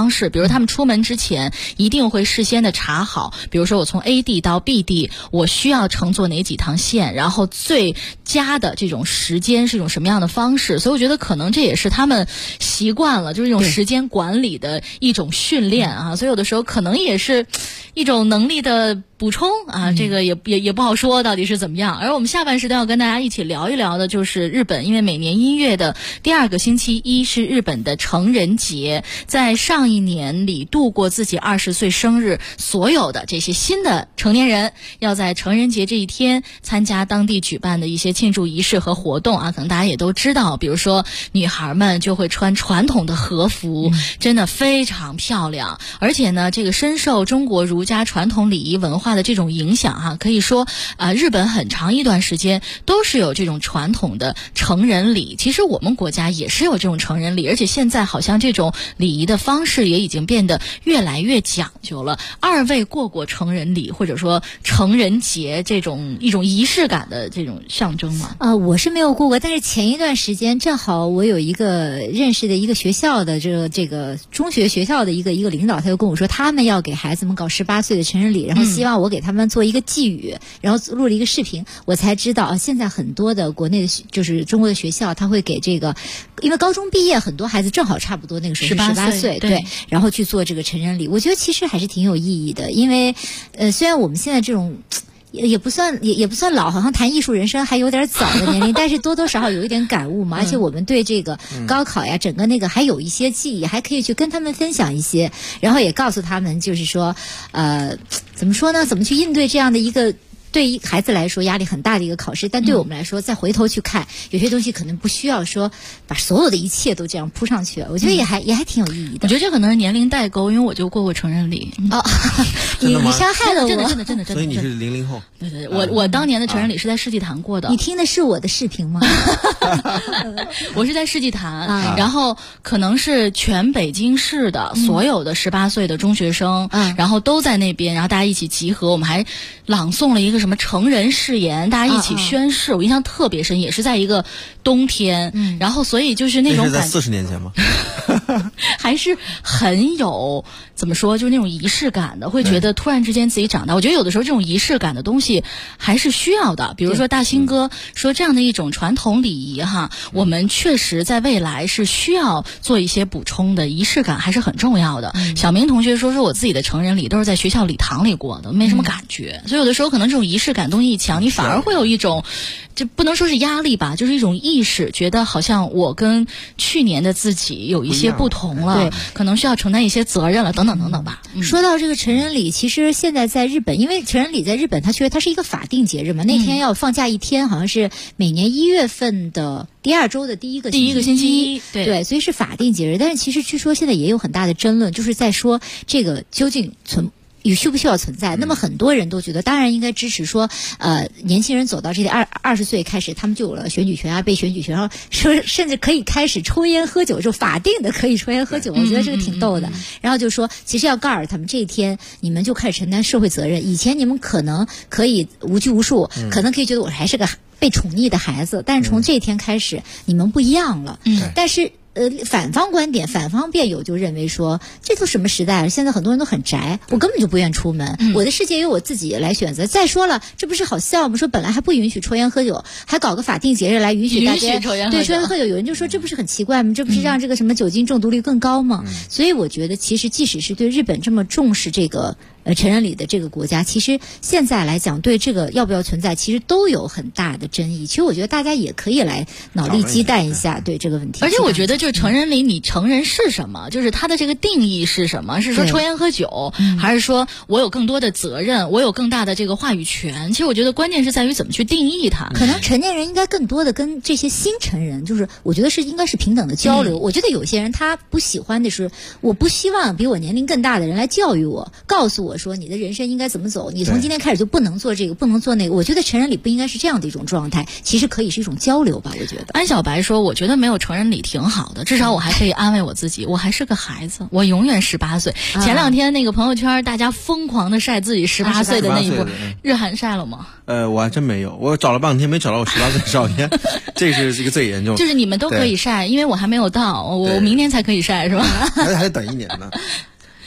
他们出门之前一定会事先的查好，比如说我从 A 地到 B 地，我需要乘坐哪几趟线，然后最佳的这种时间是一种什么样的方式。所以我觉得可能这也是他们习惯了，就是这种时间管理的一种训练啊。所以有的时候可能也是一种能力的补充啊，这个也不好说到底是怎么样。而我们下半时段要跟大家一起聊一聊的就是日本，因为每年1月的第2个星期一是日本的成人节，在上一年里度过自己20岁生日，所有的这些新的成年人要在成人节这一天参加当地举办的一些庆祝仪式和活动啊。可能大家也都知道，比如说女孩们就会穿传统的和服，真的非常漂亮，而且呢这个深受中国儒家传统礼仪文化的这种影响啊，可以说日本很长一段时间都是有这种传统的成人礼。其实我们国家也是有这种成人礼，而且现在好像这种礼仪的方式也已经变得越来越讲究了。二位过过成人礼或者说成人节这种一种仪式感的这种象征吗？ 我是没有过过，但是前一段时间正好我有一个认识的一个学校的这个中学学校的一个领导，他就跟我说他们要给孩子们搞18岁的成人礼，然后希望我给他们做一个寄语，然后录了一个视频，我才知道现在很多的国内的就是中国的学校他会给这个，因为高中毕业很多孩子正好差不多那个时候是18岁，对，然后去做这个成人礼。我觉得其实还是挺有意义的，因为虽然我们现在这种也不算老，好像谈艺术人生还有点早的年龄，但是多多少少有一点感悟嘛。而且我们对这个高考呀，整个那个还有一些记忆，还可以去跟他们分享一些，然后也告诉他们，就是说，怎么说呢？怎么去应对这样的一个对于孩子来说压力很大的一个考试，但对我们来说，再回头去看，有些东西可能不需要说把所有的一切都这样铺上去，我觉得也还挺有意义的。 我觉得这可能是年龄代沟，因为我就过成人礼。 你伤害了我， 真的。 所以你是00后。 对，我当年的成人礼是在世纪坛过的。 你听的是我的视频吗？ 我是在世纪坛，然后可能是全北京市的所有的18岁的中学生，然后都在那边，然后大家一起集合，我们还朗诵了一个什么成人誓言，大家一起宣誓，我印象特别深，也是在一个冬天，然后所以就是那种感觉， 是在40年前吗？ 还是很有怎么说，就是那种仪式感的，会觉得突然之间自己长大。我觉得有的时候这种仪式感的东西还是需要的。比如说大兴哥说这样的一种传统礼仪哈，我们确实在未来是需要做一些补充的，仪式感还是很重要的。小明同学说我自己的成人礼都是在学校礼堂里过的，没什么感觉，所以有的时候可能这种仪式感东西一强，你反而会有一种，这不能说是压力吧，就是一种意识，觉得好像我跟去年的自己有一些不同了，可能需要承担一些责任了，等等等等吧。 说到这个成人礼，其实现在在日本，因为成人礼在日本它确实它是一个法定节日嘛，那天要放假一天，好像是每年1月份的第2周的第一个星期一，对，所以是法定节日。但是其实据说现在也有很大的争论，就是在说这个究竟需不需要存在？那么很多人都觉得，当然应该支持说，年轻人走到这里20岁开始，他们就有了选举权啊，被选举权，然后甚至可以开始抽烟喝酒，就法定的可以抽烟喝酒。我觉得这个挺逗的。然后就说，其实要告诉他们，这一天你们就开始承担社会责任。以前你们可能可以无拘无束，可能可以觉得我还是个被宠溺的孩子，但是从这一天开始，你们不一样了。但是。反方观点，反方辩友就认为说，这都什么时代了？现在很多人都很宅，我根本就不愿出门，我的世界由我自己来选择。再说了，这不是好笑吗？说本来还不允许抽烟喝酒，还搞个法定节日来允许大家抽烟喝酒。有人就说这不是很奇怪吗？这不是让这个什么酒精中毒率更高吗？所以我觉得，其实即使是对日本这么重视这个成人礼的这个国家，其实现在来讲，对这个要不要存在，其实都有很大的争议。其实我觉得大家也可以来脑力激荡一下对这个问题。 而且我觉得，就是成人礼，你成人是什么？就是它的这个定义是什么？是说抽烟喝酒，还是说我有更多的责任，我有更大的这个话语权？其实我觉得关键是在于怎么去定义它。 可能成年人应该更多的跟这些新成人，就是我觉得应该是平等的交流。我觉得有些人他不喜欢的是，我不希望比我年龄更大的人来教育我，告诉我说你的人生应该怎么走，你从今天开始就不能做这个，不能做那个。我觉得成人礼不应该是这样的一种状态，其实可以是一种交流吧。我觉得安小白说，我觉得没有成人礼挺好的，至少我还可以安慰我自己，我还是个孩子，我永远18岁。前2天那个朋友圈大家疯狂的晒自己18岁的那一波，日韩晒了吗？ 我还真没有，我找了半天没找到我18岁的照片，这是一个最严重的。 就是你们都可以晒，因为我还没有到，我明年才可以晒，是吧？ 还得等1年呢。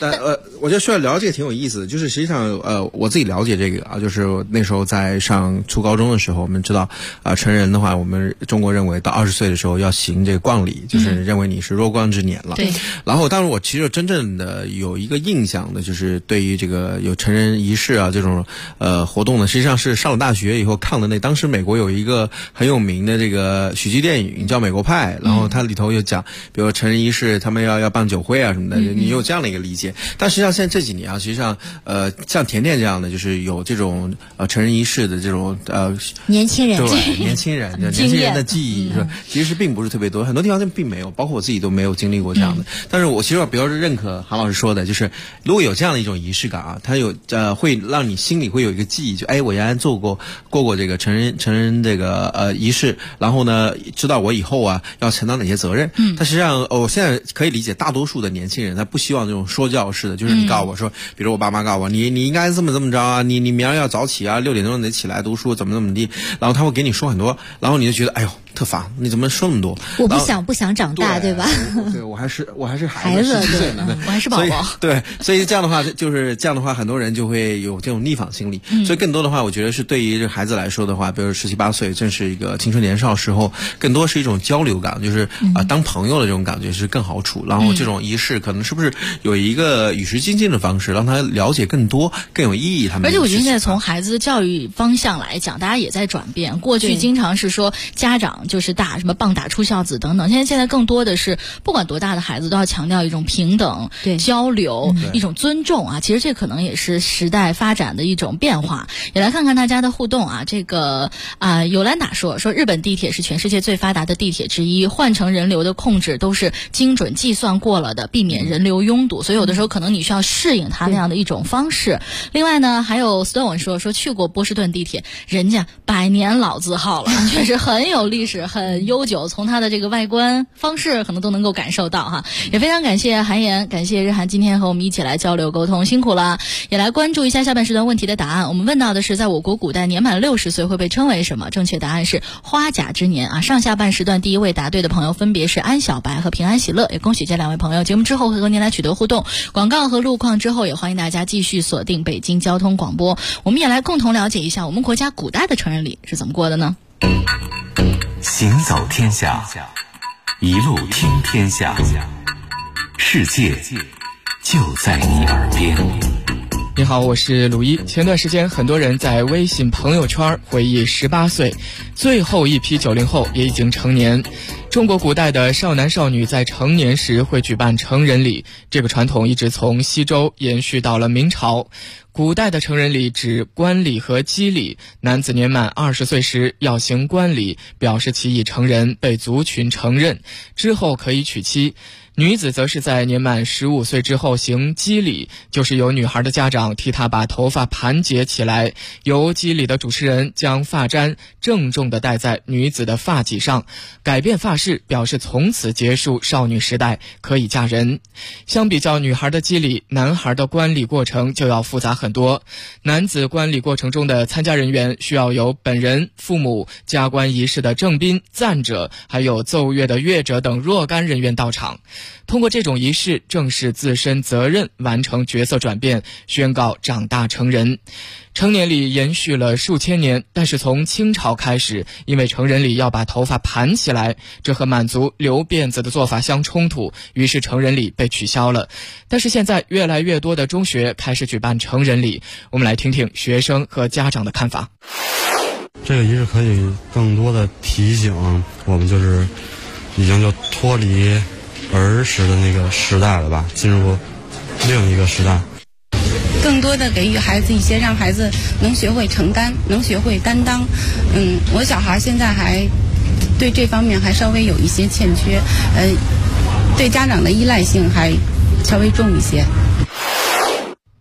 我觉得说聊这个挺有意思的，就是实际上我自己了解这个啊，就是那时候在上初高中的时候，我们知道成人的话，我们中国认为到20岁的时候要行这个冠礼，就是认为你是弱冠之年了。 对。 然后，当然我其实真正的有一个印象的，就是对于这个有成人仪式啊这种活动呢，实际上是上了大学以后看的当时美国有一个很有名的这个喜剧电影叫《美国派》，然后它里头有讲，比如成人仪式他们要办酒会啊什么的，你有这样的一个理解。但实际上现在这几年啊，实际上像甜甜这样的，就是有这种成人仪式的这种年轻人对年轻人的记忆，其实并不是特别多，很多地方并没有，包括我自己都没有经历过这样的。但是我其实比较认可韩老师说的，就是如果有这样的一种仪式感啊，它有会让你心里会有一个记忆，就我原来过过这个成人这个仪式，然后呢知道我以后啊要承担哪些责任。但实际上我现在可以理解大多数的年轻人他不希望这种说教式的，就是你告诉我说，比如我爸妈告诉我你应该这么着啊，你明儿要早起啊，6点钟得起来读书，怎么地，然后他会给你说很多，然后你就觉得哎呦特烦，你怎么说那么多？ 我不想长大，对吧？ 对，我还是孩子，17岁呢， 我还是宝宝。 对，所以这样的话，很多人就会有这种逆反心理。所以更多的话，我觉得是对于这孩子来说的话，比如17、18岁，正是一个青春年少时候，更多是一种交流感，就是当朋友的这种感觉是更好处。然后这种仪式可能是不是有一个与时俱进的方式，让他了解更多、更有意义。 而且我觉得现在从孩子的教育方向来讲，大家也在转变。过去经常是说家长就是打什么棒打出孝子等等，现在更多的是不管多大的孩子都要强调一种平等、交流、一种尊重啊。其实这可能也是时代发展的一种变化。也来看看大家的互动啊。这个尤兰达说日本地铁是全世界最发达的地铁之一，换乘人流的控制都是精准计算过了的，避免人流拥堵。所以有的时候可能你需要适应它那样的一种方式。另外呢，还有 Stone 说去过波士顿地铁，人家100年老字号了，确实很有历史，很悠久，从它的这个外观方式可能都能够感受到哈。也非常感谢韩岩，感谢日韩今天和我们一起来交流沟通，辛苦了。也来关注一下下半时段问题的答案。我们问到的是，在我国古代年满60岁会被称为什么？正确答案是花甲之年啊。上下半时段第一位答对的朋友分别是安小白和平安喜乐，也恭喜这2位朋友。节目之后会和您来取得互动，广告和路况之后也欢迎大家继续锁定北京交通广播。我们也来共同了解一下我们国家古代的成人礼是怎么过的呢？ 行走天下，一路听天下，世界就在你耳边。 你好，我是鲁一。前段时间很多人在微信朋友圈回忆18岁，最后一批90后也已经成年。中国古代的少男少女在成年时会举办成人礼，这个传统一直从西周延续到了明朝。古代的成人礼指冠礼和笄礼，男子年满20岁时要行冠礼，表示其已成人，被族群承认，之后可以娶妻。女子则是在年满15岁之后行笄礼，就是由女孩的家长替她把头发盘结起来，由笄礼的主持人将发簪郑重地戴在女子的发髻上，改变发饰，表示从此结束少女时代，可以嫁人。相比较女孩的笄礼，男孩的冠礼过程就要复杂很多。男子冠礼过程中的参加人员需要有本人、父母、加冠仪式的正宾、赞者，还有奏乐的乐者等若干人员到场。通过这种仪式正视自身责任，完成角色转变，宣告长大成人。成年礼延续了数千年，但是从清朝开始，因为成人礼要把头发盘起来，这和满族留辫子的做法相冲突，于是成人礼被取消了。但是现在越来越多的中学开始举办成人礼，我们来听听学生和家长的看法。 这个仪式可以更多的提醒我们，就是已经就脱离儿时的那个时代了吧，进入另一个时代， 更多的给予孩子一些让孩子能学会承担，能学会担当。我小孩现在还对这方面还稍微有一些欠缺，对家长的依赖性还稍微重一些。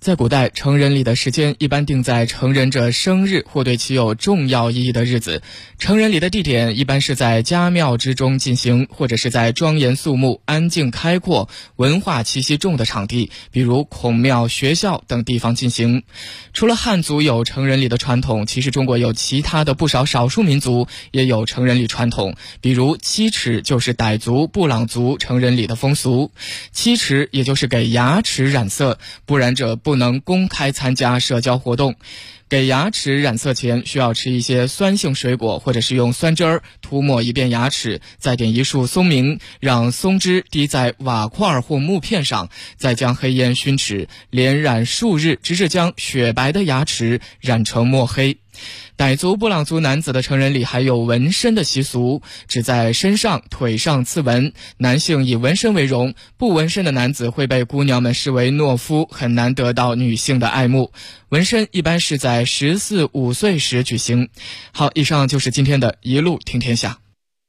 在古代，成人礼的时间一般定在成人者生日或对其有重要意义的日子。成人礼的地点一般是在家庙之中进行，或者是在庄严肃穆、安静开阔、文化气息重的场地，比如孔庙、学校等地方进行。除了汉族有成人礼的传统，其实中国有其他的不少少数民族也有成人礼传统，比如七齿就是傣族、布朗族成人礼的风俗。七齿也就是给牙齿染色，不然者不能公开参加社交活动。给牙齿染色前需要吃一些酸性水果，或者是用酸汁儿涂抹一遍牙齿，再点一束松明，让松脂滴在瓦块或木片上，再将黑烟熏齿，连染数日，直至将雪白的牙齿染成墨黑。傣族、布朗族男子的成人礼还有纹身的习俗，只在身上、腿上刺纹，男性以纹身为荣，不纹身的男子会被姑娘们视为懦夫，很难得到女性的爱慕。纹身一般是在14、15岁时举行。好，以上就是今天的一路听天下。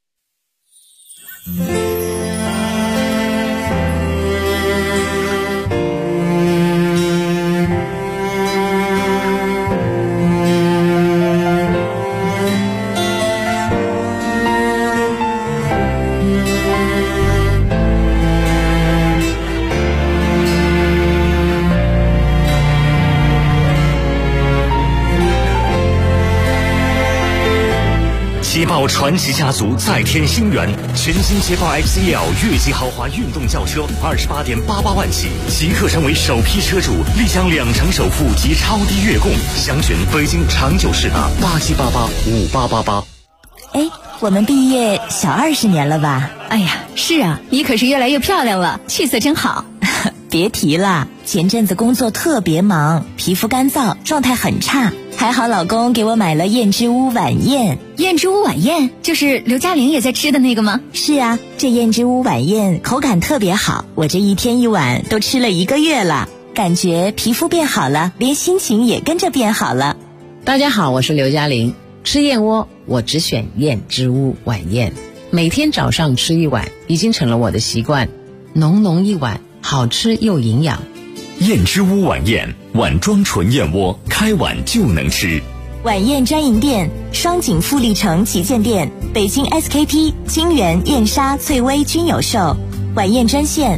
捷豹传奇家族再添新元，全新捷豹 XEL 越级豪华运动轿车28.88万起，即刻成为首批车主，立享2成首付及超低月供。详询北京长久市达87885888。 哎，我们毕业小20年了吧？ 哎呀，是啊，你可是越来越漂亮了，气色真好。 别提了，前阵子工作特别忙，皮肤干燥，状态很差。还好老公给我买了燕之屋晚宴。 燕之屋晚宴就是刘嘉玲也在吃的那个吗？ 是啊，这燕之屋晚宴口感特别好，我这一天一碗都吃了1个月了，感觉皮肤变好了，连心情也跟着变好了。 大家好，我是刘嘉玲。吃燕窝我只选燕之屋晚宴，每天早上吃1碗已经成了我的习惯，浓浓一碗，好吃又营养。 燕之屋晚宴，碗装纯燕窝，开碗就能吃。 晚宴专营店：双井富力城旗舰店、北京 SKP、金源、燕莎、翠微均有售。晚宴专线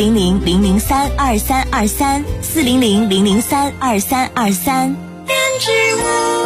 ：400-003-2323，400-003-2323。 燕之屋。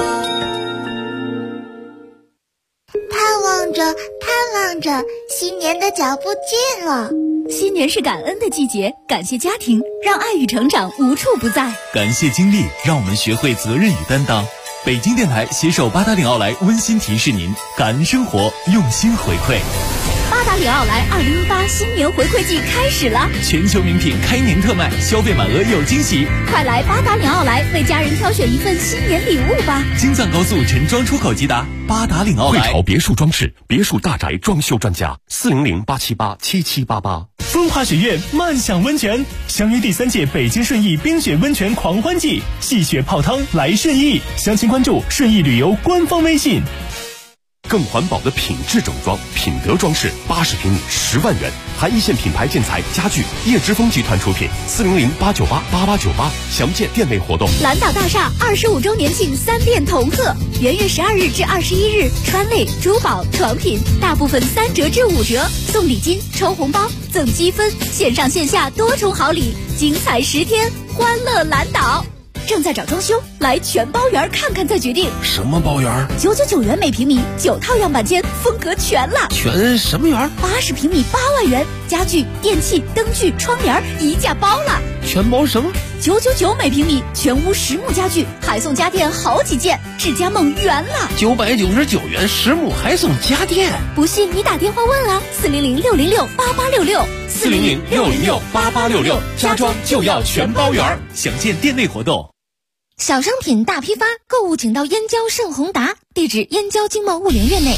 盼望着，新年的脚步近了。 新年是感恩的季节，感谢家庭，让爱与成长无处不在； 感谢经历，让我们学会责任与担当。北京电台携手八达岭奥莱温馨提示您：感恩生活，用心回馈。 八达岭奥莱2018新年回馈季开始了， 全球名品开年特卖，消费满额有惊喜。 快来八达岭奥莱为家人挑选一份新年礼物吧！ 京藏高速陈庄出口即达，八达岭奥莱。 汇潮别墅装饰，别墅大宅装修专家，400-878-7788。 风华雪苑漫享温泉，相约第3届北京顺义冰雪温泉狂欢季，戏雪泡汤来顺义。详情关注顺义旅游官方微信。 更环保的品质整装，品德装饰，80平米10万元，含一线品牌建材家具，叶之峰集团出品，400-898-8898，详见店内活动。 蓝岛大厦25周年庆3店同贺，元月12日至21日，川类、珠宝、床品大部分3折至5折，送礼金、抽红包、赠积分，线上线下多重好礼，精彩10天，欢乐蓝岛。正在找装修，来全包园看看再决定。 什么包园 ？999元每平米，9套样板间，风格全了。 全什么园 ？80平米8万元，家具、电器、灯具、窗帘一价包了。 全包什么 ？999每平米，全屋实木家具，还送家电好几件，智家梦圆了。 999元实木还送家电， 不信你打电话问啊，400-606-8866。 400-606-8866，家装就要全包圆，详见店内活动。 小商品大批发，购物请到燕郊盛宏达，地址燕郊经贸物联院内。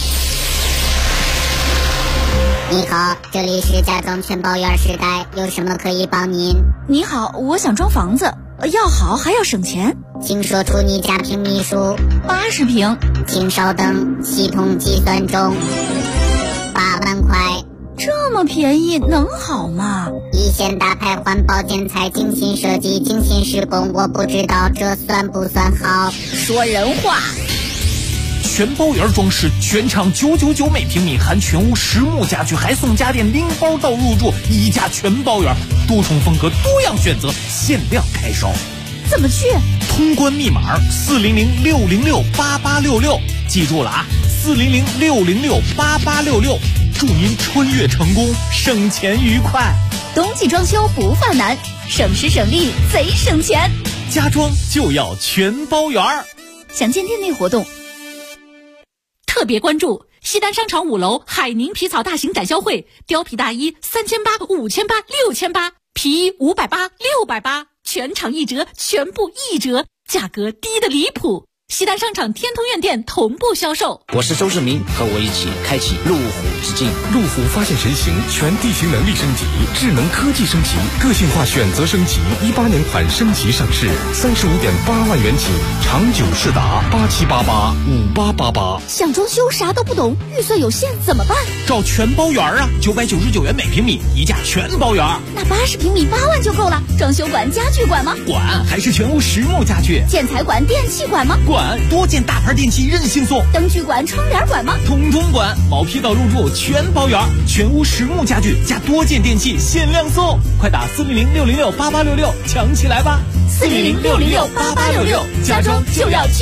你好，这里是家装全包园时代，有什么可以帮您？ 你好，我想装房子，要好还要省钱， 请说出你家平米数。 80平。 请稍等，系统计算中。8万块这么便宜能好吗？ 一线大牌环保建材，精心设计，精心施工，我不知道这算不算好？ 说人话。 全包圆装饰，全场999每平米，含全屋实木家具，还送家电拎包到入住，一价全包圆，多重风格，多样选择，限量开售。 怎么去？ 通关密码400-606-8866，记住了啊，400-606-8866，祝您穿越成功，省钱愉快。 冬季装修不犯难，省时省力贼省钱， 家装就要全包圆。 详见店内活动。 特别关注西单商场5楼海宁皮草大型展销会，貂皮大衣3800、5800、6800，皮衣580、680，全场1折，全部1折，价格低得离谱。西单商场天通苑店同步销售。 我是周志明，和我一起开启路虎之境。 路虎发现神行，全地形能力升级，智能科技升级，个性化选择升级。18年款升级上市，35.8万元起，长久适达，87885888。 想装修啥都不懂，预算有限怎么办？ 找全包圆啊，999元每平米，一价全包圆。 那80平米8万就够了。装修馆、家具馆吗？ 馆，还是全屋实木家具。 建材馆、电器馆吗？ 馆，多件大牌电器任性送。 灯具馆、窗帘馆吗？ 通通馆，毛坯到入住全包圆，全屋实木家具加多件电器限量送，快打400-606-8866抢起来吧！400-606-8866，家装就要